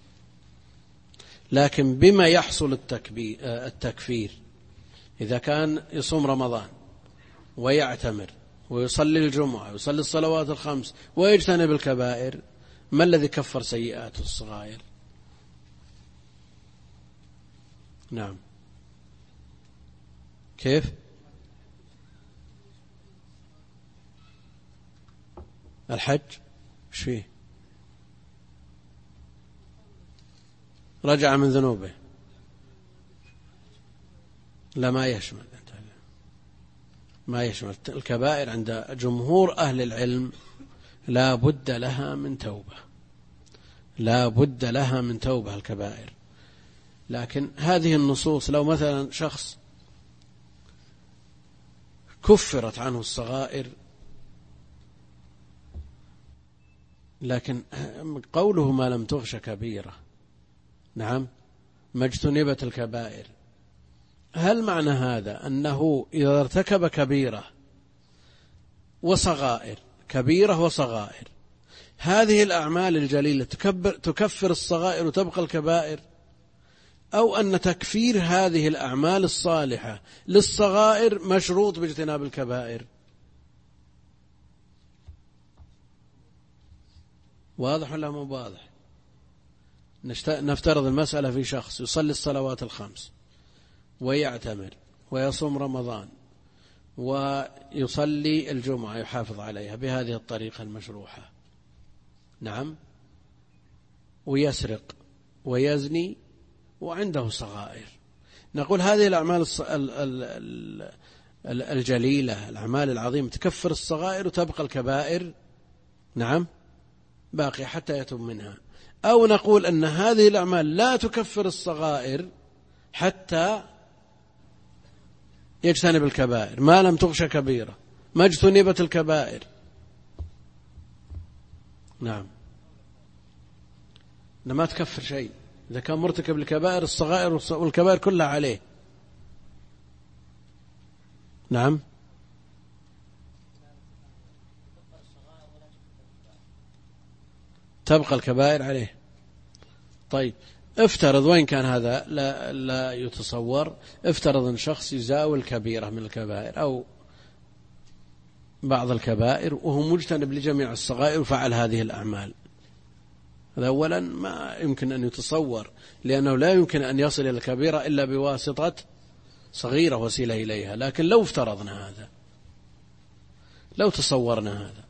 لكن بما يحصل التكفير؟ إذا كان يصوم رمضان ويعتمر ويصلي الجمعة ويصلي الصلوات الخمس ويجتنب الكبائر، ما الذي كفر سيئاته؟ الصغائر. نعم، كيف؟ الحج ايش فيه؟ رجع من ذنوبه. لا، ما يشمل الكبائر. عند جمهور أهل العلم لا بد لها من توبة، لا بد لها من توبة الكبائر. لكن هذه النصوص، لو مثلا شخص كفرت عنه الصغائر، لكن قوله ما لم تغش كبيرة، نعم، ما اجتنبت الكبائر، هل معنى هذا أنه إذا ارتكب كبيرة وصغائر، كبيرة وصغائر، هذه الأعمال الجليلة تكفر الصغائر وتبقى الكبائر، أو أن تكفير هذه الأعمال الصالحة للصغائر مشروط باجتناب الكبائر؟ واضح ولا مو واضح؟ نفترض المسألة في شخص يصلي الصلوات الخمس ويعتمر ويصوم رمضان ويصلي الجمعة، يحافظ عليها بهذه الطريقة المشروحة، نعم، ويسرق ويزني وعنده صغائر. نقول هذه الأعمال الجليلة، الأعمال العظيمة، تكفر الصغائر وتبقى الكبائر، نعم، باقي حتى يتوب منها. أو نقول أن هذه الأعمال لا تكفر الصغائر حتى يجتنب الكبائر، ما لم تغش كبيرة، ما اجتنبت الكبائر. نعم، ما تكفر شيء إذا كان مرتكب الكبائر، الصغائر والكبائر كلها عليه. نعم، تبقى الكبائر عليه. طيب، افترض، وين كان هذا لا يتصور، افترض أن شخص يزاول كبيرة من الكبائر أو بعض الكبائر وهو مجتنب لجميع الصغائر وفعل هذه الأعمال. هذا أولا ما يمكن أن يتصور، لأنه لا يمكن أن يصل إلى الكبيرة إلا بواسطة صغيرة وسيلة إليها. لكن لو افترضنا هذا، لو تصورنا هذا،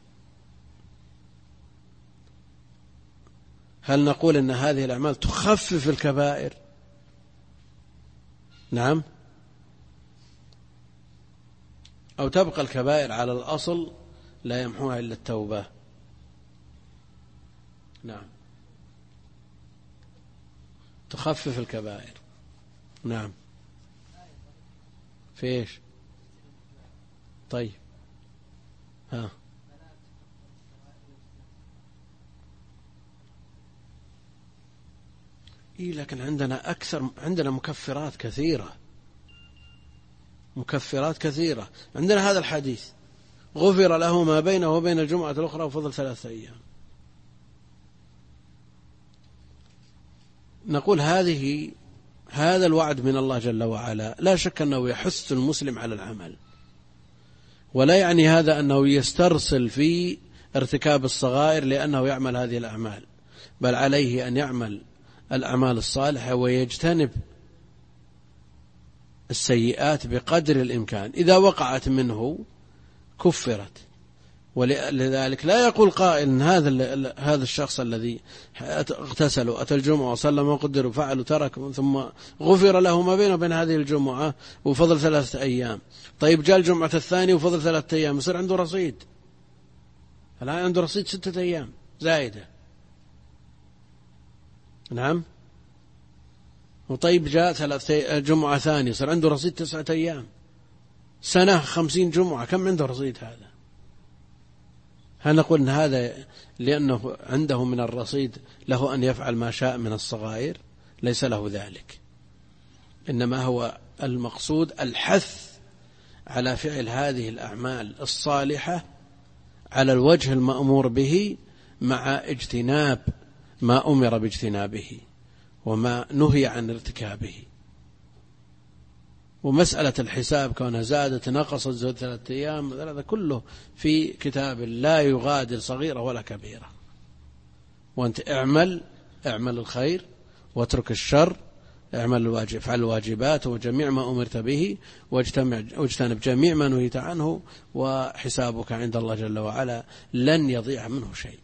هل نقول أن هذه الأعمال تخفف الكبائر؟ نعم، أو تبقى الكبائر على الأصل لا يمحوها إلا التوبة؟ نعم، تخفف الكبائر. نعم، في إيش؟ طيب، ها، لكن عندنا مكفرات كثيرة، مكفرات كثيرة. عندنا هذا الحديث: غفر له ما بينه وبين الجمعة الأخرى وفضل 3 أيام. نقول هذا الوعد من الله جل وعلا لا شك أنه يحث المسلم على العمل، ولا يعني هذا أنه يسترسل في ارتكاب الصغائر لأنه يعمل هذه الأعمال، بل عليه أن يعمل الأعمال الصالحة ويجتنب السيئات بقدر الإمكان. إذا وقعت منه كفرت. ولذلك لا يقول قائل إن هذا الشخص الذي اغتسل وأتى الجمعة وصلى ما قدر وفعل وترك ثم غفر له ما بينه وبين هذه الجمعة وفضل 3 أيام، طيب جاء الجمعة الثانية وفضل 3 أيام، يصير عنده رصيد. الآن عنده رصيد 6 أيام زائدة. نعم. وطيب جاء جمعة ثانية يصير عنده رصيد 9 أيام. سنة 50 جمعة، كم عنده رصيد هذا؟ هل نقول إن هذا لأنه عنده من الرصيد له أن يفعل ما شاء من الصغائر؟ ليس له ذلك، إنما هو المقصود الحث على فعل هذه الأعمال الصالحة على الوجه المأمور به، مع اجتناب ما أمر باجتنابه وما نهي عن ارتكابه. ومسألة الحساب كونها زادت نقصت 3 أيام، هذا كله في كتاب لا يغادر صغيرة ولا كبيرة. وأنت اعمل الخير واترك الشر، افعل الواجبات وجميع ما أمرت به، واجتنب جميع ما نهيت عنه، وحسابك عند الله جل وعلا لن يضيع منه شيء.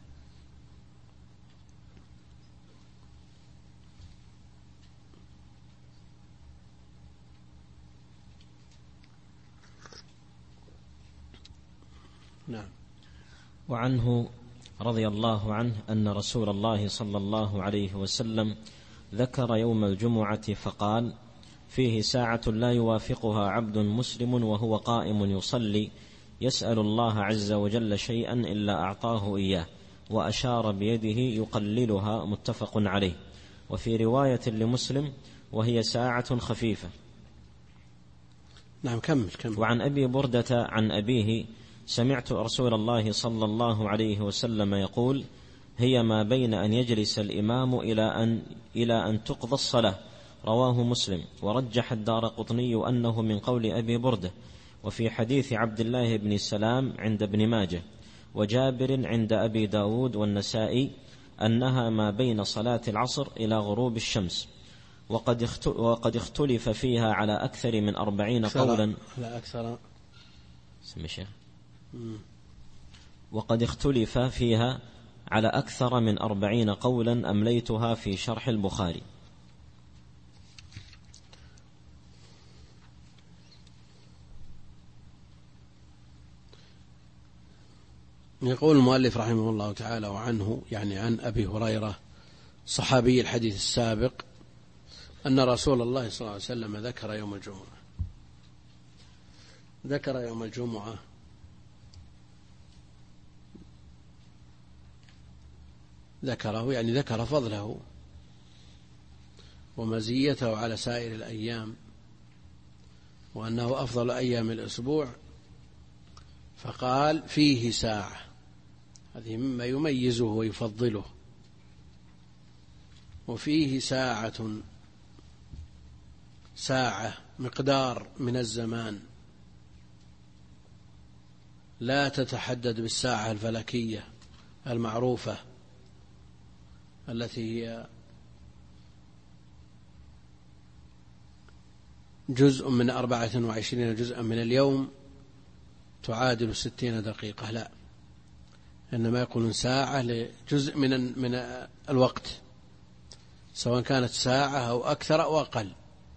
نعم. وعنه رضي الله عنه أن رسول الله صلى الله عليه وسلم ذكر يوم الجمعة فقال: فيه ساعة لا يوافقها عبد مسلم وهو قائم يصلي يسأل الله عز وجل شيئا إلا أعطاه إياه، وأشار بيده يقللها، متفق عليه. وفي رواية لمسلم: وهي ساعة خفيفة. نعم. كمل. وعن أبي بردة عن أبيه: سمعت رسول الله صلى الله عليه وسلم يقول: هي ما بين أن يجلس الإمام إلى أن تقضى الصلاة. رواه مسلم. ورجح الدارقطني أنه من قول أبي بردة. وفي حديث عبد الله بن السلام عند ابن ماجه وجابر عند أبي داود والنسائي أنها ما بين صلاة العصر إلى غروب الشمس. وقد اختلف فيها على أكثر من 40 قولا. وقد اختلف فيها على أكثر من 40 قولا أمليتها في شرح البخاري. يقول المؤلف رحمه الله تعالى: وعنه يعني عن أبي هريرة صحابي الحديث السابق أن رسول الله صلى الله عليه وسلم ذكر يوم الجمعة ذكره يعني ذكر فضله ومزيته على سائر الأيام، وأنه أفضل أيام الأسبوع، فقال: فيه ساعة. هذه مما يميزه ويفضله. وفيه ساعة مقدار من الزمان لا تتحدد بالساعة الفلكية المعروفة التي هي جزء من 24 جزءا من اليوم تعادل 60 دقيقة، لا، إنما يقولون ساعة لجزء من الوقت، سواء كانت ساعة أو أكثر أو أقل.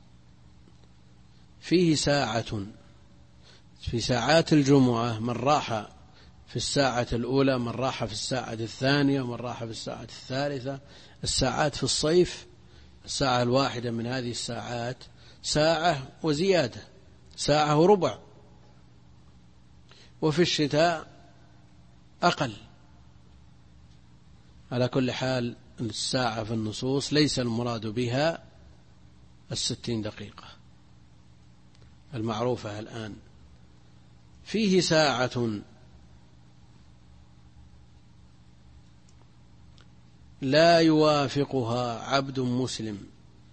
فيه ساعة، في ساعات الجمعة من راح في الساعة الأولى، من راح في الساعة الثانية، ومن راح في الساعة الثالثة. الساعات في الصيف الساعة الواحدة من هذه الساعات ساعة وزيادة، ساعة وربع. وفي الشتاء أقل. على كل حال الساعة في النصوص ليس المراد بها 60 دقيقة المعروفة الآن. فيه ساعة لا يوافقها عبد مسلم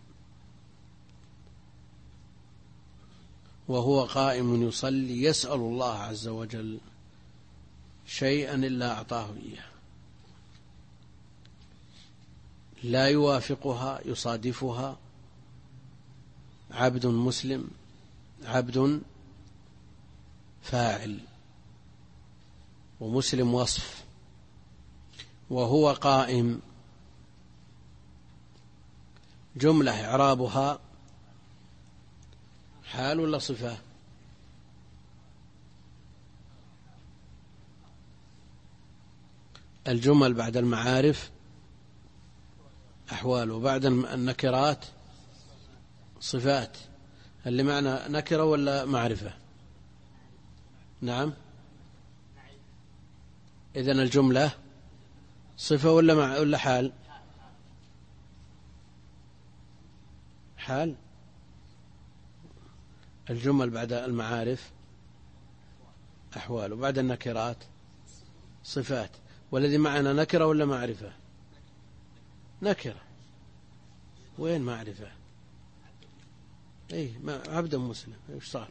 وهو قائم يصلي يسأل الله عز وجل شيئا إلا أعطاه إياه. لا يوافقها يصادفها عبد مسلم، عبد فاعل، ومسلم وصف، وهو قائم جملة إعرابها حال ولا صفة؟ الجمل بعد المعارف أحوال، وبعد النكرات صفات. اللي معنى نكرة ولا معرفة؟ نعم. إذن الجملة صفة ولا حال؟ حال. الجمل بعد المعارف أحوال، وبعد النكرات صفات. والذي معنا نكرة ولا معرفة؟ نكرة. وين معرفة؟ عبد مسلم. ايش صار؟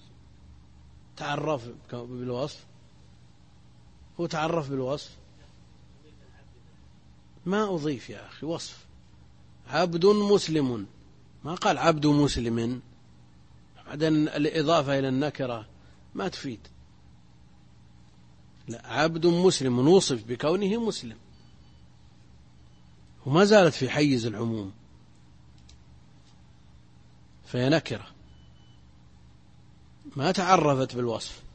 تعرف بالوصف، هو تعرف بالوصف، ما أضيف يا أخي وصف. عبد مسلم، ما قال عبد مسلم. بعدين الإضافة إلى النكرة ما تفيد. لا، عبد مسلم نوصف بكونه مسلم، وما زالت في حيز العموم، فهي نكرة ما تعرفت بالوصف.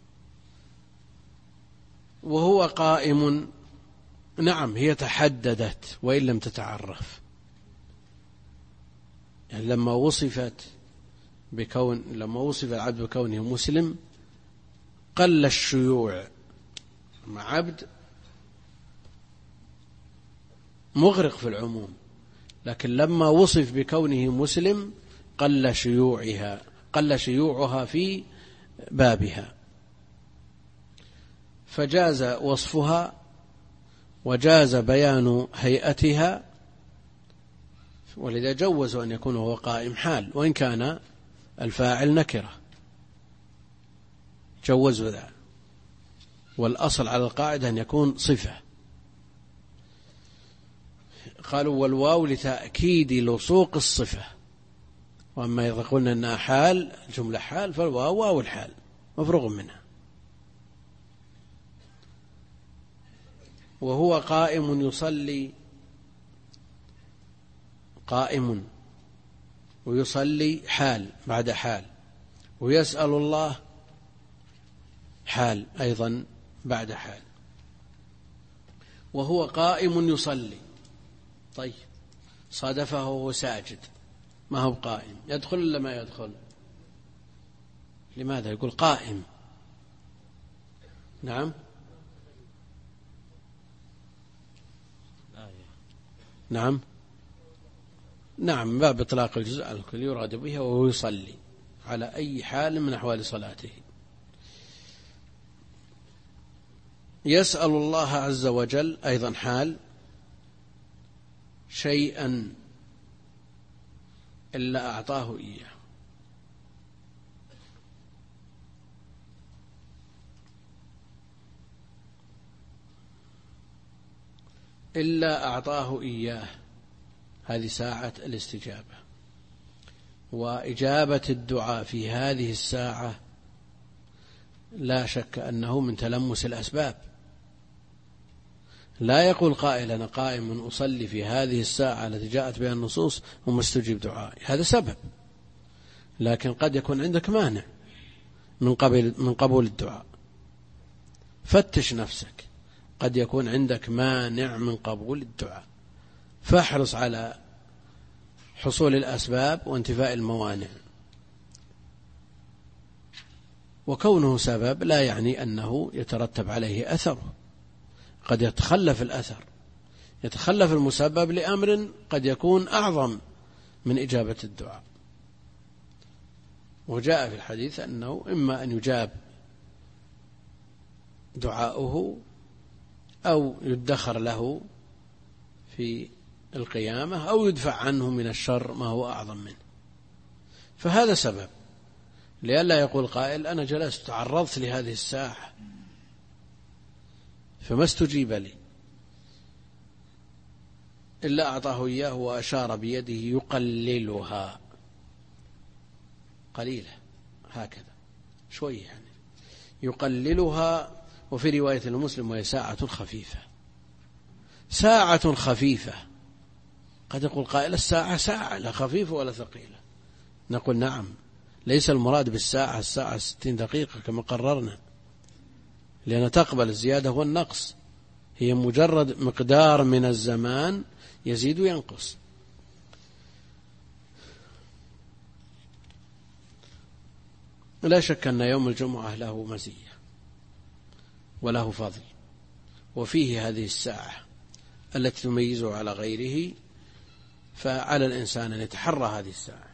وهو قائم، نعم هي تحددت وإن لم تتعرف. يعني لما وصف العبد بكونه مسلم قل الشيوع، مع عبد مغرق في العموم، لكن لما وصف بكونه مسلم قل شيوعها في بابها، فجاز وصفها وجاز بيان هيئتها. ولذا جوزوا أن يكون هو قائم حال وإن كان الفاعل نكرة، جوزوا ذا. والأصل على القاعدة أن يكون صفة. قالوا والواو لتأكيد لصوق الصفة، وأما إذا قلنا أنها حال، الجملة حال، فالواو واو الحال مفروغ منها. وهو قائم يصلي، قائم ويصلي حال بعد حال، ويسأل الله حال أيضا بعد حال. وهو قائم يصلي، طيب صادفه وهو ساجد ما هو قائم، يدخل ولا ما يدخل؟ لماذا يقول قائم؟ نعم نعم نعم، باب إطلاق الجزء على الكل يراد بها وهو يصلي على أي حال من أحوال صلاته. يسأل الله عز وجل أيضا حال شيئا إلا أعطاه إياه. إلا أعطاه إياه، هذه ساعة الاستجابة. وإجابة الدعاء في هذه الساعة لا شك أنه من تلمس الأسباب. لا يقول قائل أنا قائم أصلي في هذه الساعة التي جاءت بها النصوص ومستجيب دعائي، هذا سبب، لكن قد يكون عندك مانع من قبول الدعاء. فتش نفسك، قد يكون عندك مانع من قبول الدعاء، فاحرص على حصول الأسباب وانتفاء الموانع. وكونه سبب لا يعني أنه يترتب عليه أثره، قد يتخلف الأثر، يتخلف المسبب لأمر قد يكون أعظم من إجابة الدعاء. وجاء في الحديث أنه إما أن يجاب دعاؤه أو يدخر له في القيامة أو يدفع عنه من الشر ما هو أعظم منه. فهذا سبب لئلا يقول قائل أنا جلست تعرضت لهذه الساعة فما استجيب لي، إلا أعطاه إياه وأشار بيده يقللها قليلة هكذا شوية يعني يقللها. وفي رواية المسلم وهي ساعة خفيفة، ساعة خفيفة. قد يقول قائل الساعة ساعة لا خفيفة ولا ثقيلة، نقول نعم، ليس المراد بالساعة الساعة 60 دقيقة كما قررنا، لأن تقبل الزيادة والنقص، هي مجرد مقدار من الزمان يزيد وينقص. لا شك أن يوم الجمعة له مزية وله فضل، وفيه هذه الساعة التي تميزه على غيره، فعلى الإنسان أن يتحرى هذه الساعة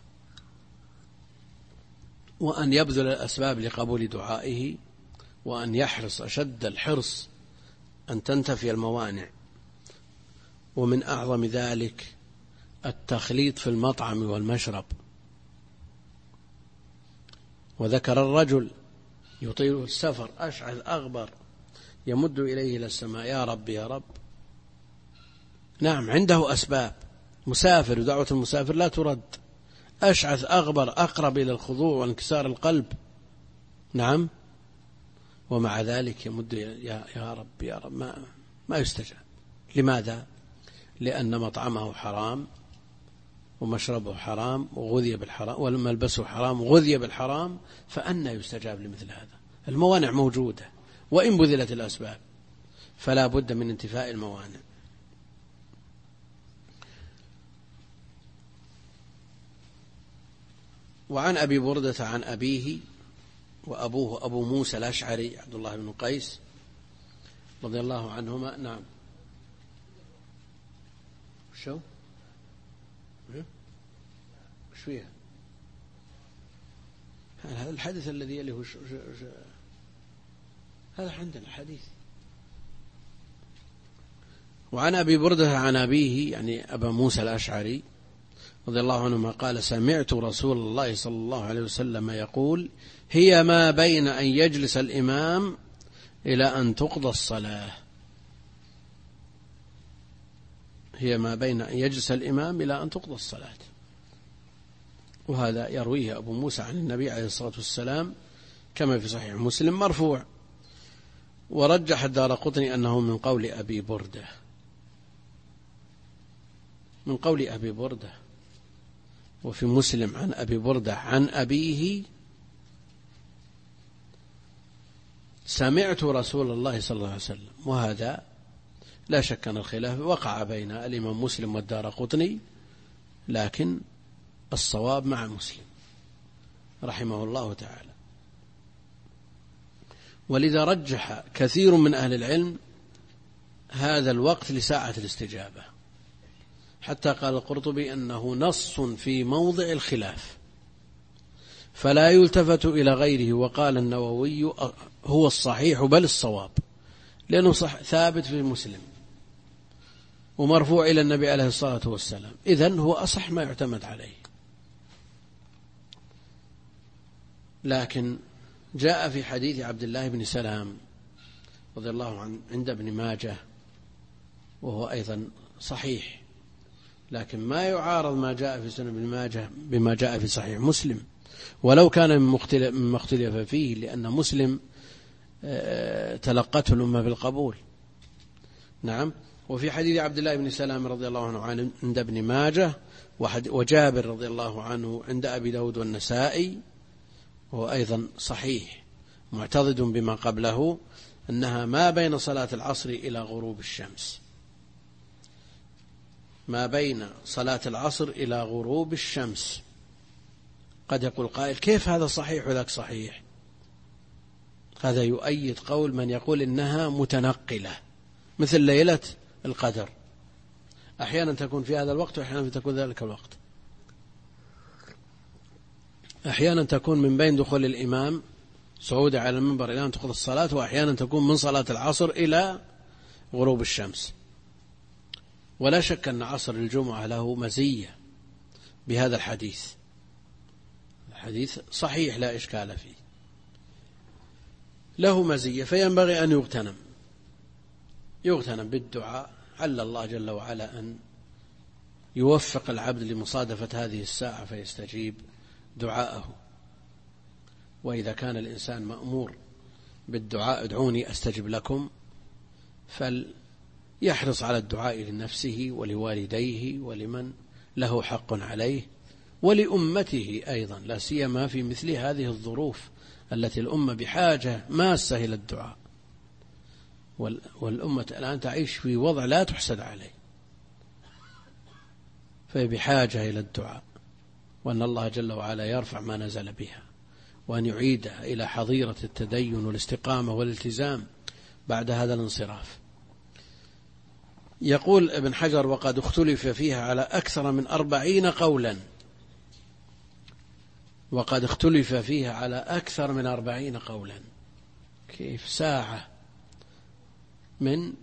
وأن يبذل الأسباب لقبول دعائه، وأن يحرص أشد الحرص أن تنتفي الموانع. ومن أعظم ذلك التخليط في المطعم والمشرب. وذكر الرجل يطيل السفر أشعث أغبر يمد إليه إلى السماء يا رب يا رب. نعم عنده أسباب، مسافر ودعوة المسافر لا ترد، أشعث أغبر أقرب إلى الخضوع وانكسار القلب، نعم، ومع ذلك يمد يا رب يا رب ما يستجاب. لماذا؟ لأن مطعمه حرام ومشربه حرام وغذي بالحرام وملبسه حرام وغذي بالحرام، فأنى يستجاب لمثل هذا؟ الموانع موجودة وإن بذلت الأسباب، فلا بد من انتفاء الموانع. وعن أبي بردة عن أبيه وأبوه أبو موسى الأشعري عبد الله بن قيس رضي الله عنهما. نعم شو فيها هذا الحديث الذي يليه هذا عندنا حديث. وعن أبي بردة عن أبيه يعني أبا موسى الأشعري رضي الله عنهما قال سمعت رسول الله صلى الله عليه وسلم يقول هي ما بين أن يجلس الإمام إلى أن تقضى الصلاة. هي ما بين أن يجلس الإمام إلى أن تقضى الصلاة. وهذا يرويه أبو موسى عن النبي عليه الصلاة والسلام كما في صحيح مسلم مرفوع. ورجح الدارقطني أنه من قول أبي بردة، من قول أبي بردة. وفي مسلم عن أبي بردة عن أبيه سمعت رسول الله صلى الله عليه وسلم. وهذا لا شك أن الخلاف وقع بين الإمام مسلم والدارقطني، لكن الصواب مع مسلم رحمه الله تعالى. ولذا رجح كثير من أهل العلم هذا الوقت لساعة الاستجابة، حتى قال القرطبي أنه نص في موضع الخلاف فلا يلتفت إلى غيره. وقال النووي هو الصحيح بل الصواب، لأنه ثابت في مسلم ومرفوع إلى النبي عليه الصلاة والسلام، إذن هو أصح ما يعتمد عليه. لكن جاء في حديث عبد الله بن سلام رضي الله عنه عند ابن ماجه وهو أيضا صحيح، لكن ما يعارض ما جاء في سنن ابن ماجه بما جاء في صحيح مسلم، ولو كان مما اختلف فيه، لأن مسلم تلقته الأمة بالقبول. نعم. وفي حديث عبد الله بن سلام رضي الله عنه عند ابن ماجه، وجابر رضي الله عنه عند أبي داود والنسائي، وهو أيضا صحيح معتضد بما قبله، أنها ما بين صلاة العصر إلى غروب الشمس، ما بين صلاة العصر إلى غروب الشمس. قد يقول قائل كيف هذا صحيح وذاك صحيح؟ هذا يؤيد قول من يقول إنها متنقلة، مثل ليلة القدر، أحيانا تكون في هذا الوقت وأحيانا تكون ذلك الوقت، أحيانا تكون من بين دخول الإمام صعود على المنبر إلى أن تقضى الصلاة، وأحيانا تكون من صلاة العصر إلى غروب الشمس. ولا شك أن عصر الجمعة له مزية بهذا الحديث. الحديث صحيح لا إشكال فيه، له مزية، فينبغي أن يغتنم بالدعاء، عل الله جل وعلا أن يوفق العبد لمصادفة هذه الساعة فيستجيب دعاءه. وإذا كان الإنسان مأمور بالدعاء ادعوني أستجب لكم، فليحرص على الدعاء لنفسه ولوالديه ولمن له حق عليه ولأمته أيضا، لا سيما في مثل هذه الظروف التي الأمة بحاجة ماسة إلى الدعاء. والأمة الآن تعيش في وضع لا تحسد عليه، فهي بحاجة إلى الدعاء، وأن الله جل وعلا يرفع ما نزل بها، وأن يعيدها إلى حظيرة التدين والاستقامة والالتزام بعد هذا الانصراف. يقول ابن حجر: وقد اختلف فيها على أكثر من 40 قولا. وقد اختلف فيها على أكثر من 40 قولا. كيف ساعة من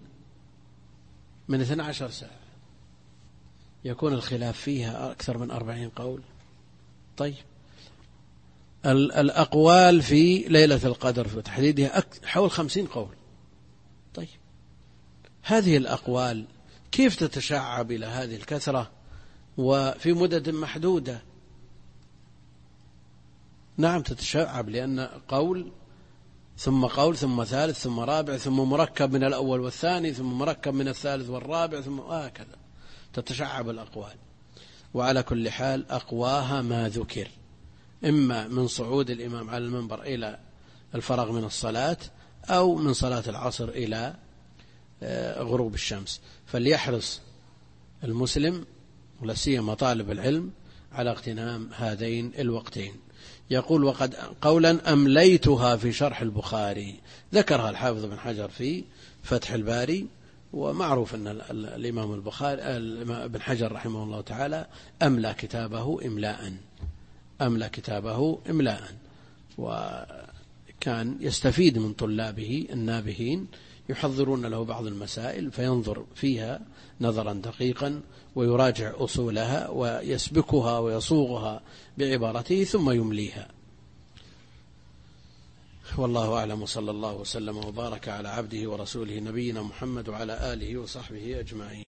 12 ساعة يكون الخلاف فيها أكثر من 40 قول؟ طيب، الأقوال في ليلة القدر وتحديدها حول 50 قول. طيب، هذه الأقوال كيف تتشعب إلى هذه الكثرة وفي مدد محدودة؟ نعم تتشعب، لأن قول ثم قول ثم ثالث ثم رابع ثم مركب من الأول والثاني ثم مركب من الثالث والرابع ثم هكذا تتشعب الأقوال. وعلى كل حال أقواها ما ذكر، إما من صعود الإمام على المنبر إلى الفراغ من الصلاة، أو من صلاة العصر إلى غروب الشمس. فليحرص المسلم ولا سيما طالب العلم على اغتنام هذين الوقتين. يقول: وقد قولا أمليتها في شرح البخاري، ذكرها الحافظ بن حجر في فتح الباري. ومعروف أن الإمام البخاري ابن حجر رحمه الله تعالى أملى كتابه إملاء، وكان يستفيد من طلابه النابهين يحضرون له بعض المسائل فينظر فيها نظرا دقيقا ويراجع أصولها ويسبكها ويصوغها بعبارته ثم يمليها. والله أعلم، صلى الله وسلم وبارك على عبده ورسوله نبينا محمد وعلى آله وصحبه أجمعين.